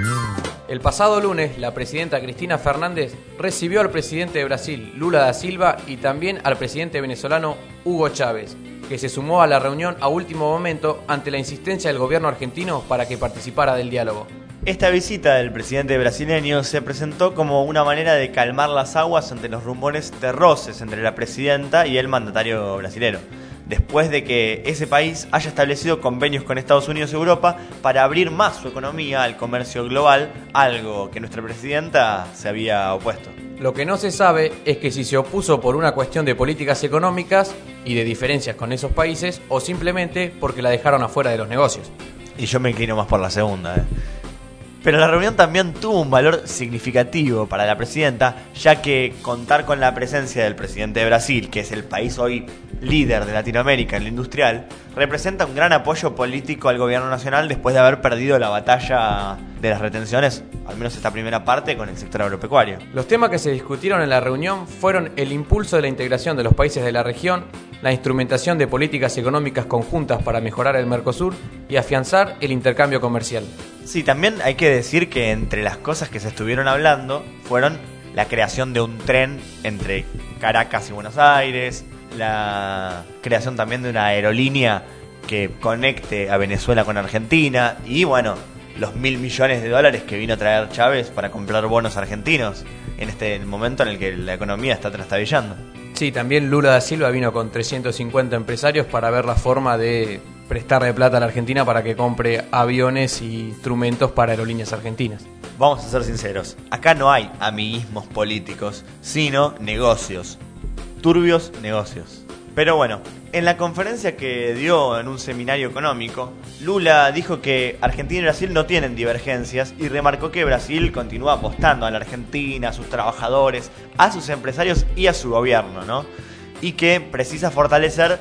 El pasado lunes, la presidenta Cristina Fernández recibió al presidente de Brasil, Lula da Silva, y también al presidente venezolano, Hugo Chávez, que se sumó a la reunión a último momento ante la insistencia del gobierno argentino para que participara del diálogo. Esta visita del presidente brasileño se presentó como una manera de calmar las aguas ante los rumores de roces entre la presidenta y el mandatario brasilero, después de que ese país haya establecido convenios con Estados Unidos y Europa para abrir más su economía al comercio global, algo que nuestra presidenta se había opuesto. Lo que no se sabe es que si se opuso por una cuestión de políticas económicas y de diferencias con esos países, o simplemente porque la dejaron afuera de los negocios. Y yo me inclino más por la segunda, Pero la reunión también tuvo un valor significativo para la presidenta, ya que contar con la presencia del presidente de Brasil, que es el país hoy líder de Latinoamérica en lo industrial, representa un gran apoyo político al gobierno nacional después de haber perdido la batalla de las retenciones, al menos esta primera parte, con el sector agropecuario. Los temas que se discutieron en la reunión fueron el impulso de la integración de los países de la región, la instrumentación de políticas económicas conjuntas para mejorar el Mercosur y afianzar el intercambio comercial. Sí, también hay que decir que entre las cosas que se estuvieron hablando fueron la creación de un tren entre Caracas y Buenos Aires, la creación también de una aerolínea que conecte a Venezuela con Argentina y bueno, los $1.000 millones que vino a traer Chávez para comprar bonos argentinos en este momento en el que la economía está trastabillando. Sí, también Lula da Silva vino con 350 empresarios para ver la forma de prestarle plata a la Argentina para que compre aviones y instrumentos para aerolíneas argentinas. Vamos a ser sinceros, acá no hay amiguismos políticos, sino negocios, turbios negocios. Pero bueno, en la conferencia que dio en un seminario económico, Lula dijo que Argentina y Brasil no tienen divergencias y remarcó que Brasil continúa apostando a la Argentina, a sus trabajadores, a sus empresarios y a su gobierno, ¿no? Y que precisa fortalecer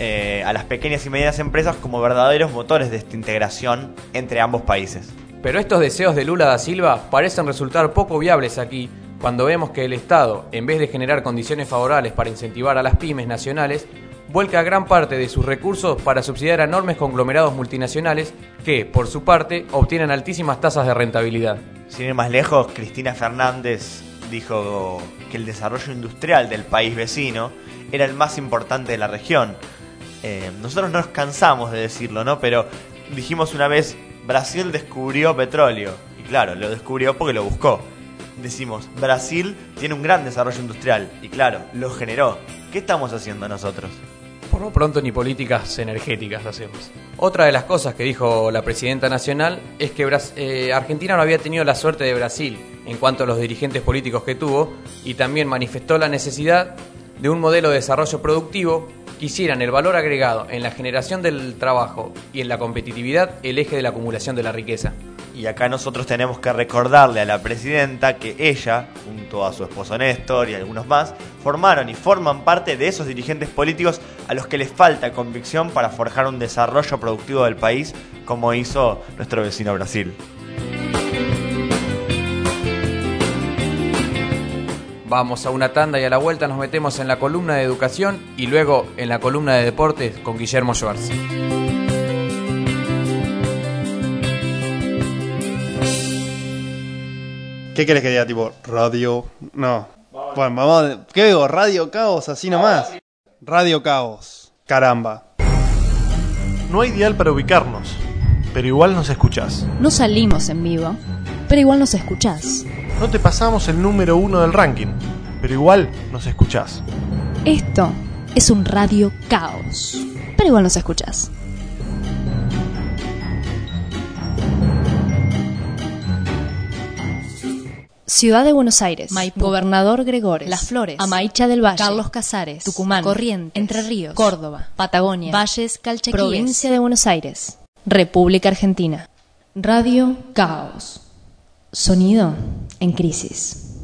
a las pequeñas y medianas empresas como verdaderos motores de esta integración entre ambos países. Pero estos deseos de Lula da Silva parecen resultar poco viables aquí, cuando vemos que el Estado, en vez de generar condiciones favorables para incentivar a las pymes nacionales, vuelca gran parte de sus recursos para subsidiar a enormes conglomerados multinacionales que, por su parte, obtienen altísimas tasas de rentabilidad. Sin ir más lejos, Cristina Fernández dijo que el desarrollo industrial del país vecino era el más importante de la región. Nosotros no nos cansamos de decirlo, ¿no? Pero dijimos una vez, Brasil descubrió petróleo. Y claro, lo descubrió porque lo buscó. Decimos, Brasil tiene un gran desarrollo industrial. Y claro, lo generó. ¿Qué estamos haciendo nosotros? Por lo pronto ni políticas energéticas hacemos. Otra de las cosas que dijo la presidenta nacional es que Argentina no había tenido la suerte de Brasil en cuanto a los dirigentes políticos que tuvo, y también manifestó la necesidad de un modelo de desarrollo productivo que hicieran el valor agregado en la generación del trabajo y en la competitividad el eje de la acumulación de la riqueza. Y acá nosotros tenemos que recordarle a la presidenta que ella, junto a su esposo Néstor y algunos más, formaron y forman parte de esos dirigentes políticos a los que les falta convicción para forjar un desarrollo productivo del país, como hizo nuestro vecino Brasil. Vamos a una tanda y a la vuelta nos metemos en la columna de educación y luego en la columna de deportes con Guillermo Schwartz. ¿Qué querés que diga? Tipo, radio... No. Bueno, vamos... ¿Qué digo? Radio Caos, así nomás. Radio Caos. Caramba. No hay dial para ubicarnos, pero igual nos escuchás. No salimos en vivo, pero igual nos escuchás. No te pasamos el número 1 del ranking, pero igual nos escuchás. Esto es un Radio Caos, pero igual nos escuchás. Ciudad de Buenos Aires, Maipú, Gobernador Gregores, Las Flores, Amaicha del Valle, Carlos Casares, Tucumán, Corrientes, Entre Ríos, Córdoba, Patagonia, Valles, Calchaquíes, Provincia de Buenos Aires, República Argentina. Radio Caos. Sonido en crisis.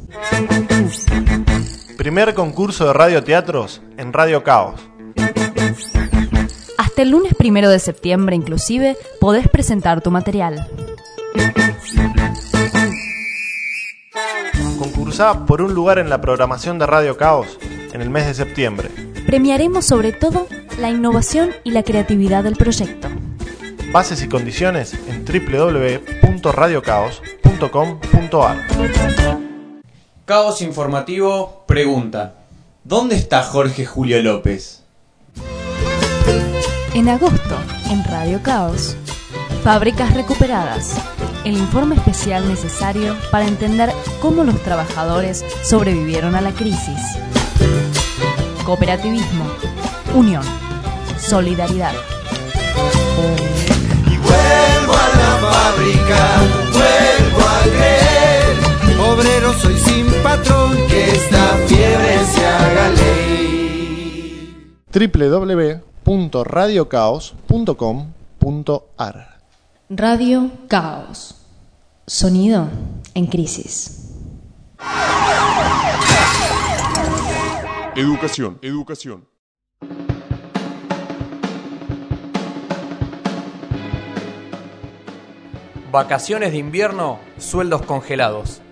Primer concurso de radioteatros en Radio Caos. Hasta el lunes 1 de septiembre, inclusive, podés presentar tu material. Concursá por un lugar en la programación de Radio Caos en el mes de septiembre. Premiaremos sobre todo la innovación y la creatividad del proyecto. Bases y condiciones en www.radiocaos.com.ar. Caos Informativo pregunta: ¿dónde está Jorge Julio López? En agosto, en Radio Caos, Fábricas Recuperadas, el informe especial necesario para entender cómo los trabajadores sobrevivieron a la crisis. Cooperativismo, unión, solidaridad. Y vuelvo a la fábrica, vuelvo a creer. Obrero soy sin patrón, que esta fiebre se haga ley. www.radiocaos.com.ar. Radio Caos. Sonido en crisis. Educación. Vacaciones de invierno, sueldos congelados.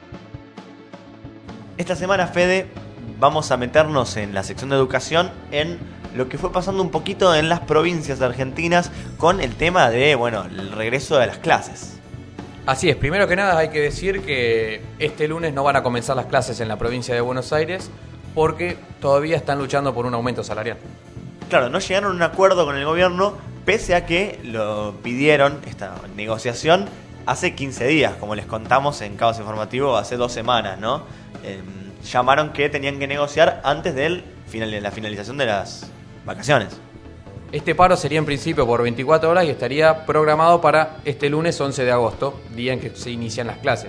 Esta semana, Fede, vamos a meternos en la sección de educación en lo que fue pasando un poquito en las provincias argentinas con el tema de, el regreso de las clases. Así es, primero que nada hay que decir que este lunes no van a comenzar las clases en la provincia de Buenos Aires porque todavía están luchando por un aumento salarial. Claro, no llegaron a un acuerdo con el gobierno pese a que lo pidieron, esta negociación, hace 15 días, como les contamos en Caos Informativo hace 2 semanas, ¿no? Llamaron que tenían que negociar antes de la finalización de las vacaciones. Este paro sería en principio por 24 horas y estaría programado para este lunes 11 de agosto, día en que se inician las clases.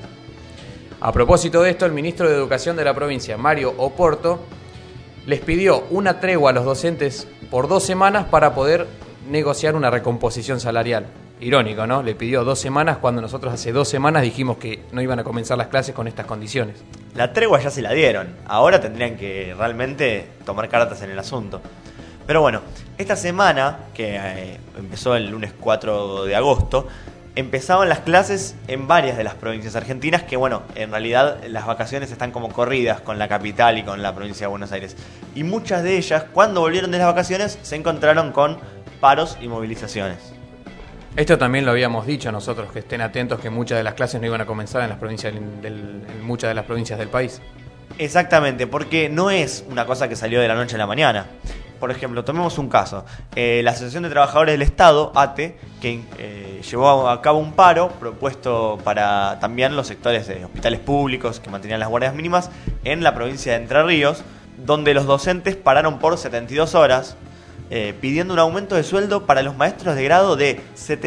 A propósito de esto, el ministro de Educación de la provincia, Mario Oporto, les pidió una tregua a los docentes por 2 semanas para poder negociar una recomposición salarial. Irónico, ¿no? Le pidió 2 semanas cuando nosotros hace 2 semanas dijimos que no iban a comenzar las clases con estas condiciones. La tregua ya se la dieron, ahora tendrían que realmente tomar cartas en el asunto. Pero bueno, esta semana, que empezó el lunes 4 de agosto, empezaban las clases en varias de las provincias argentinas, que en realidad las vacaciones están como corridas con la capital y con la provincia de Buenos Aires. Y muchas de ellas, cuando volvieron de las vacaciones, se encontraron con paros y movilizaciones. Esto también lo habíamos dicho nosotros, que estén atentos que muchas de las clases no iban a comenzar en las provincias en muchas de las provincias del país. Exactamente, porque no es una cosa que salió de la noche a la mañana. Por ejemplo, tomemos un caso. La Asociación de Trabajadores del Estado, ATE, que llevó a cabo un paro propuesto para también los sectores de hospitales públicos que mantenían las guardias mínimas en la provincia de Entre Ríos, donde los docentes pararon por 72 horas pidiendo un aumento de sueldo para los maestros de grado de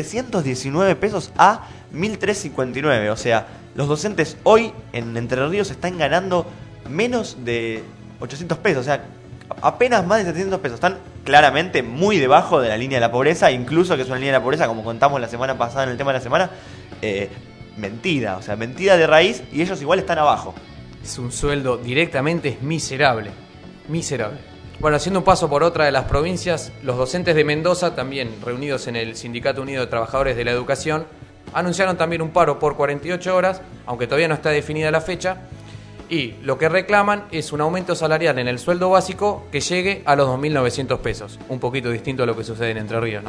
719 pesos a 1.359. O sea, los docentes hoy en Entre Ríos están ganando menos de 800 pesos, o sea, apenas más de 700 pesos. Están claramente muy debajo de la línea de la pobreza, incluso que es una línea de la pobreza, como contamos la semana pasada en el tema de la semana, mentira, o sea, mentira de raíz, y ellos igual están abajo. Es un sueldo directamente miserable, miserable. Bueno, haciendo un paso por otra de las provincias, los docentes de Mendoza, también reunidos en el Sindicato Unido de Trabajadores de la Educación, anunciaron también un paro por 48 horas, aunque todavía no está definida la fecha, y lo que reclaman es un aumento salarial en el sueldo básico que llegue a los 2.900 pesos. Un poquito distinto a lo que sucede en Entre Ríos, ¿no?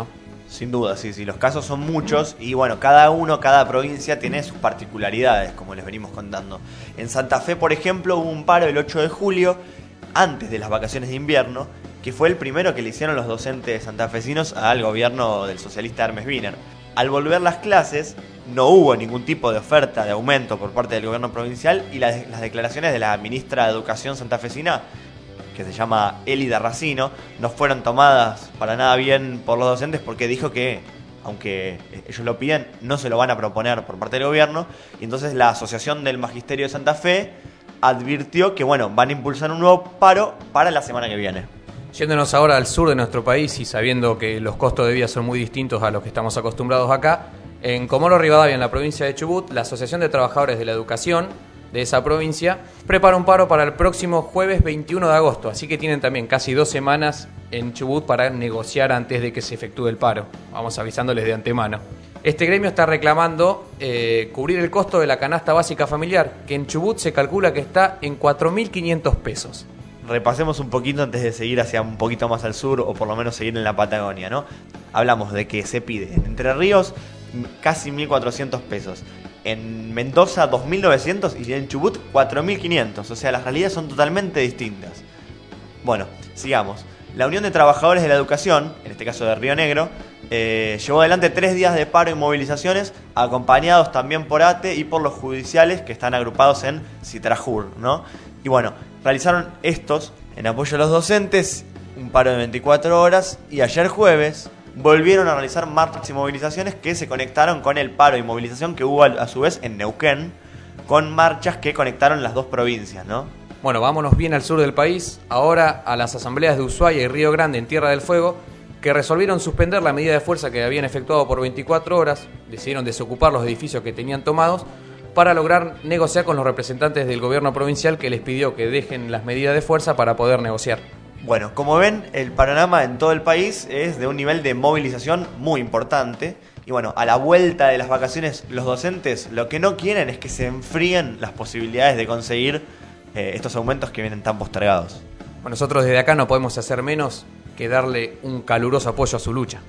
Sin duda, sí, los casos son muchos y bueno, cada provincia tiene sus particularidades, como les venimos contando. En Santa Fe, por ejemplo, hubo un paro el 8 de julio, antes de las vacaciones de invierno, que fue el primero que le hicieron los docentes santafesinos al gobierno del socialista Hermes Wiener. Al volver las clases, no hubo ningún tipo de oferta de aumento por parte del gobierno provincial y las declaraciones de la ministra de Educación santafesina, que se llama Elida Racino, no fueron tomadas para nada bien por los docentes porque dijo que, aunque ellos lo piden, no se lo van a proponer por parte del gobierno. Y entonces la Asociación del Magisterio de Santa Fe advirtió que van a impulsar un nuevo paro para la semana que viene. Yéndonos ahora al sur de nuestro país y sabiendo que los costos de vida son muy distintos a los que estamos acostumbrados acá, en Comodoro Rivadavia, en la provincia de Chubut, la Asociación de Trabajadores de la Educación de esa provincia prepara un paro para el próximo jueves 21 de agosto, así que tienen también casi 2 semanas en Chubut para negociar antes de que se efectúe el paro. Vamos avisándoles de antemano. Este gremio está reclamando cubrir el costo de la canasta básica familiar, que en Chubut se calcula que está en 4.500 pesos. Repasemos un poquito antes de seguir hacia un poquito más al sur, o por lo menos seguir en la Patagonia, ¿no? Hablamos de que se pide en Entre Ríos casi 1.400 pesos. En Mendoza 2.900 y en Chubut 4.500. O sea, las realidades son totalmente distintas. Bueno, sigamos. La Unión de Trabajadores de la Educación, en este caso de Río Negro, llevó adelante 3 días de paro y movilizaciones, acompañados también por ATE y por los judiciales que están agrupados en Citrajur, ¿no? Y bueno, realizaron estos en apoyo a los docentes, un paro de 24 horas, y ayer jueves volvieron a realizar marchas y movilizaciones que se conectaron con el paro y movilización que hubo a su vez en Neuquén, con marchas que conectaron las dos provincias, ¿no? Bueno, vámonos bien al sur del país, ahora a las asambleas de Ushuaia y Río Grande en Tierra del Fuego, que resolvieron suspender la medida de fuerza que habían efectuado por 24 horas, decidieron desocupar los edificios que tenían tomados para lograr negociar con los representantes del gobierno provincial, que les pidió que dejen las medidas de fuerza para poder negociar. Bueno, como ven, el panorama en todo el país es de un nivel de movilización muy importante. Y bueno, a la vuelta de las vacaciones, los docentes lo que no quieren es que se enfríen las posibilidades de conseguir estos aumentos que vienen tan postergados. Bueno, nosotros desde acá no podemos hacer menos que darle un caluroso apoyo a su lucha.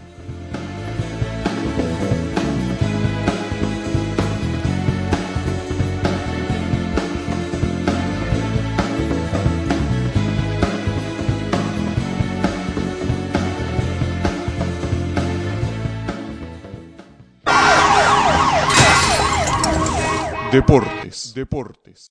Deportes.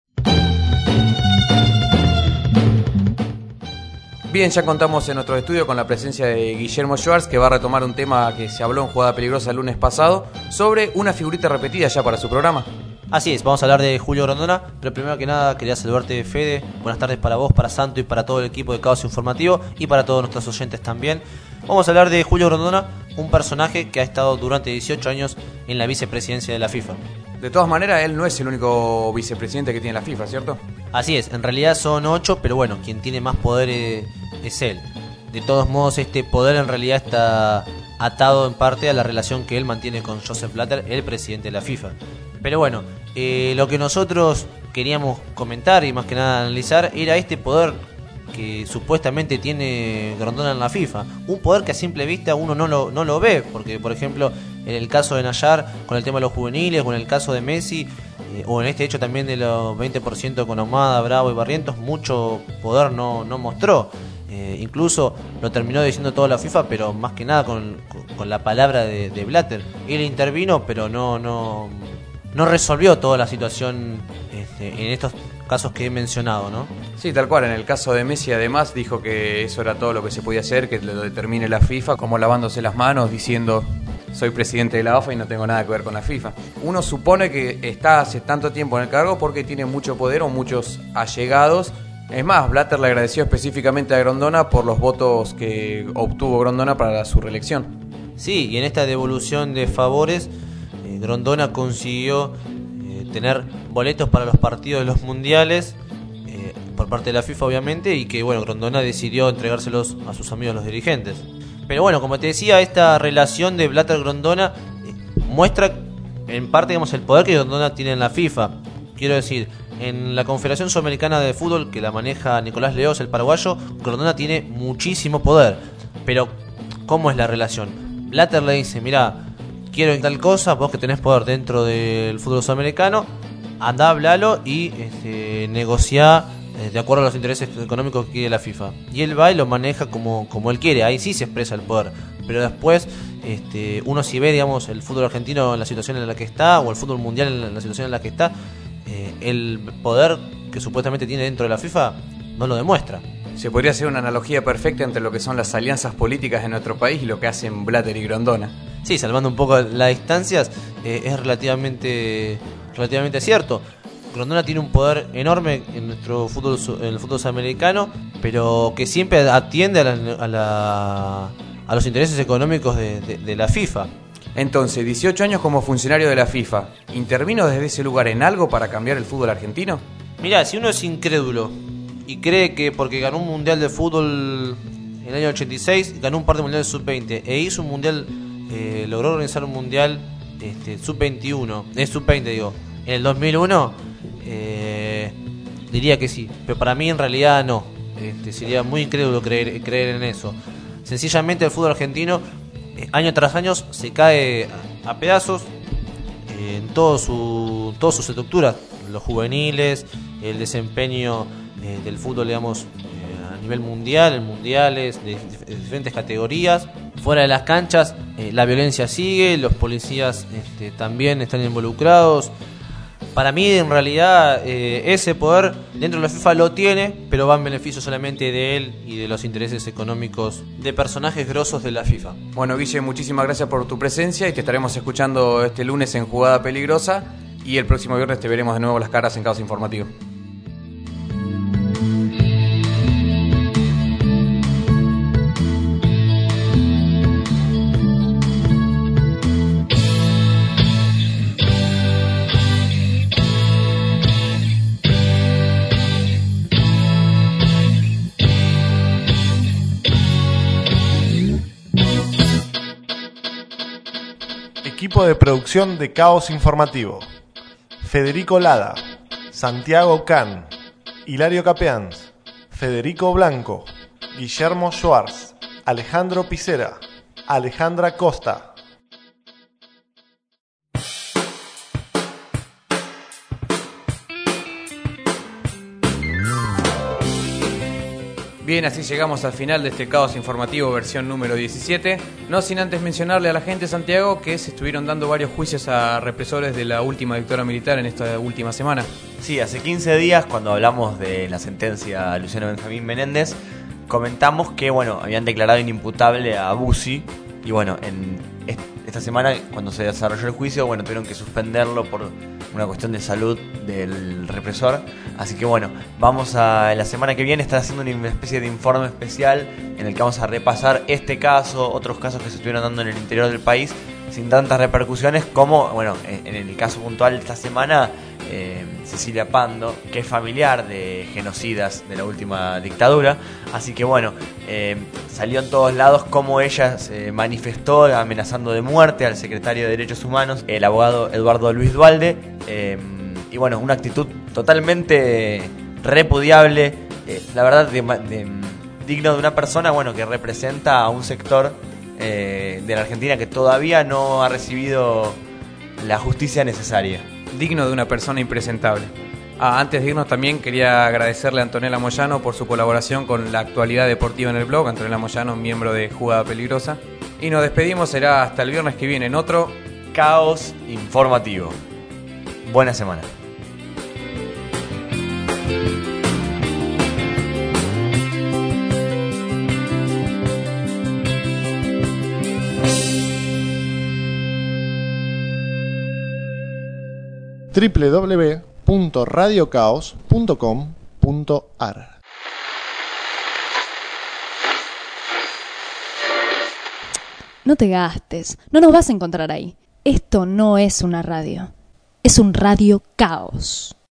Bien, ya contamos en nuestro estudio con la presencia de Guillermo Schwartz, que va a retomar un tema que se habló en Jugada Peligrosa el lunes pasado, sobre una figurita repetida ya para su programa. Así es, vamos a hablar de Julio Grondona, pero primero que nada quería saludarte, Fede. Buenas tardes para vos, para Santo y para todo el equipo de Caos Informativo y para todos nuestros oyentes también. Vamos a hablar de Julio Grondona, un personaje que ha estado durante 18 años en la vicepresidencia de la FIFA. De todas maneras, él no es el único vicepresidente que tiene la FIFA, ¿cierto? Así es, en realidad son 8, pero bueno, quien tiene más poder es él. De todos modos, este poder en realidad está atado en parte a la relación que él mantiene con Joseph Blatter, el presidente de la FIFA. Pero bueno, lo que nosotros queríamos comentar y más que nada analizar era este poder que supuestamente tiene Grondona en la FIFA. Un poder que a simple vista uno no lo ve, porque por ejemplo en el caso de Nayar con el tema de los juveniles, o en el caso de Messi, o en este hecho también de los 20% con Ahumada, Bravo y Barrientos, mucho poder no mostró. Incluso lo terminó diciendo toda la FIFA, pero más que nada con la palabra de Blatter. Él intervino, pero no resolvió toda la situación en estos casos que he mencionado, ¿no? Sí, tal cual. En el caso de Messi, además, dijo que eso era todo lo que se podía hacer, que lo determine la FIFA, como lavándose las manos, diciendo: soy presidente de la AFA y no tengo nada que ver con la FIFA. Uno supone que está hace tanto tiempo en el cargo porque tiene mucho poder o muchos allegados. Es más, Blatter le agradeció específicamente a Grondona por los votos que obtuvo Grondona para su reelección. Sí, y en esta devolución de favores, Grondona consiguió tener boletos para los partidos de los mundiales por parte de la FIFA, obviamente, y que bueno, Grondona decidió entregárselos a sus amigos los dirigentes. Pero bueno, como te decía, esta relación de Blatter-Grondona muestra en parte, digamos, el poder que Grondona tiene en la FIFA. Quiero decir, en la Confederación Sudamericana de Fútbol, que la maneja Nicolás Leoz, el paraguayo, Grondona tiene muchísimo poder. Pero, ¿cómo es la relación? Blatter le dice, mirá, quiero tal cosa, vos que tenés poder dentro del fútbol sudamericano, andá, hablalo y negociá de acuerdo a los intereses económicos que quiere la FIFA. Y él va y lo maneja como él quiere, ahí sí se expresa el poder. Pero después, uno si ve, digamos, el fútbol argentino en la situación en la que está, o el fútbol mundial en la situación en la que está, el poder que supuestamente tiene dentro de la FIFA no lo demuestra. Se podría hacer una analogía perfecta entre lo que son las alianzas políticas de nuestro país y lo que hacen Blatter y Grondona. Sí, salvando un poco las distancias, es relativamente cierto. Grondona tiene un poder enorme en nuestro fútbol, en el fútbol sudamericano, pero que siempre atiende a los intereses económicos de la FIFA. Entonces, 18 años como funcionario de la FIFA, ¿intervino desde ese lugar en algo para cambiar el fútbol argentino? Mirá, si uno es incrédulo y cree que porque ganó un mundial de fútbol en el año 86, ganó un par de mundiales sub-20 e hizo un mundial, logró organizar un mundial sub-21, sub-20 digo, en el 2001, diría que sí, pero para mí en realidad no. Sería muy incrédulo creer en eso. Sencillamente el fútbol argentino año tras año se cae a pedazos en todas sus estructuras, los juveniles, el desempeño del fútbol, digamos, a nivel mundial, en mundiales de diferentes categorías. Fuera de las canchas la violencia sigue, los policías también están involucrados. Para mí, en realidad, ese poder dentro de la FIFA lo tiene, pero va en beneficio solamente de él y de los intereses económicos de personajes grosos de la FIFA. Bueno, Guille, muchísimas gracias por tu presencia y te estaremos escuchando este lunes en Jugada Peligrosa y el próximo viernes te veremos de nuevo las caras en Caos Informativo. Equipo de producción de Caos Informativo: Federico Lada, Santiago Can, Hilario Capeans, Federico Blanco, Guillermo Schwartz, Alejandro Picera, Alejandra Costa. Bien, así llegamos al final de este Caos Informativo versión número 17. No sin antes mencionarle a la gente, Santiago, que se estuvieron dando varios juicios a represores de la última dictadura militar en esta última semana. Sí, hace 15 días, cuando hablamos de la sentencia a Luciano Benjamín Menéndez, comentamos que, bueno, habían declarado inimputable a Bussi. Y bueno, en esta semana, cuando se desarrolló el juicio, bueno, tuvieron que suspenderlo por una cuestión de salud del represor. Así que bueno, vamos a la semana que viene estar haciendo una especie de informe especial en el que vamos a repasar este caso, otros casos que se estuvieron dando en el interior del país sin tantas repercusiones como, bueno, en el caso puntual de esta semana, Cecilia Pando, que es familiar de genocidas de la última dictadura. Así que bueno, salió en todos lados cómo ella se manifestó amenazando de muerte al secretario de Derechos Humanos, el abogado Eduardo Luis Duhalde. Y bueno, una actitud totalmente repudiable, la verdad, digno de una persona, bueno, que representa a un sector de la Argentina que todavía no ha recibido la justicia necesaria. Digno de una persona impresentable. Antes de irnos también quería agradecerle a Antonella Moyano por su colaboración con la actualidad deportiva en el blog. Antonella Moyano, miembro de Jugada Peligrosa. Y nos despedimos, será hasta el viernes que viene en otro Caos Informativo. Buena semana. www.radiocaos.com.ar. No te gastes, no nos vas a encontrar ahí. Esto no es una radio, es un radio caos.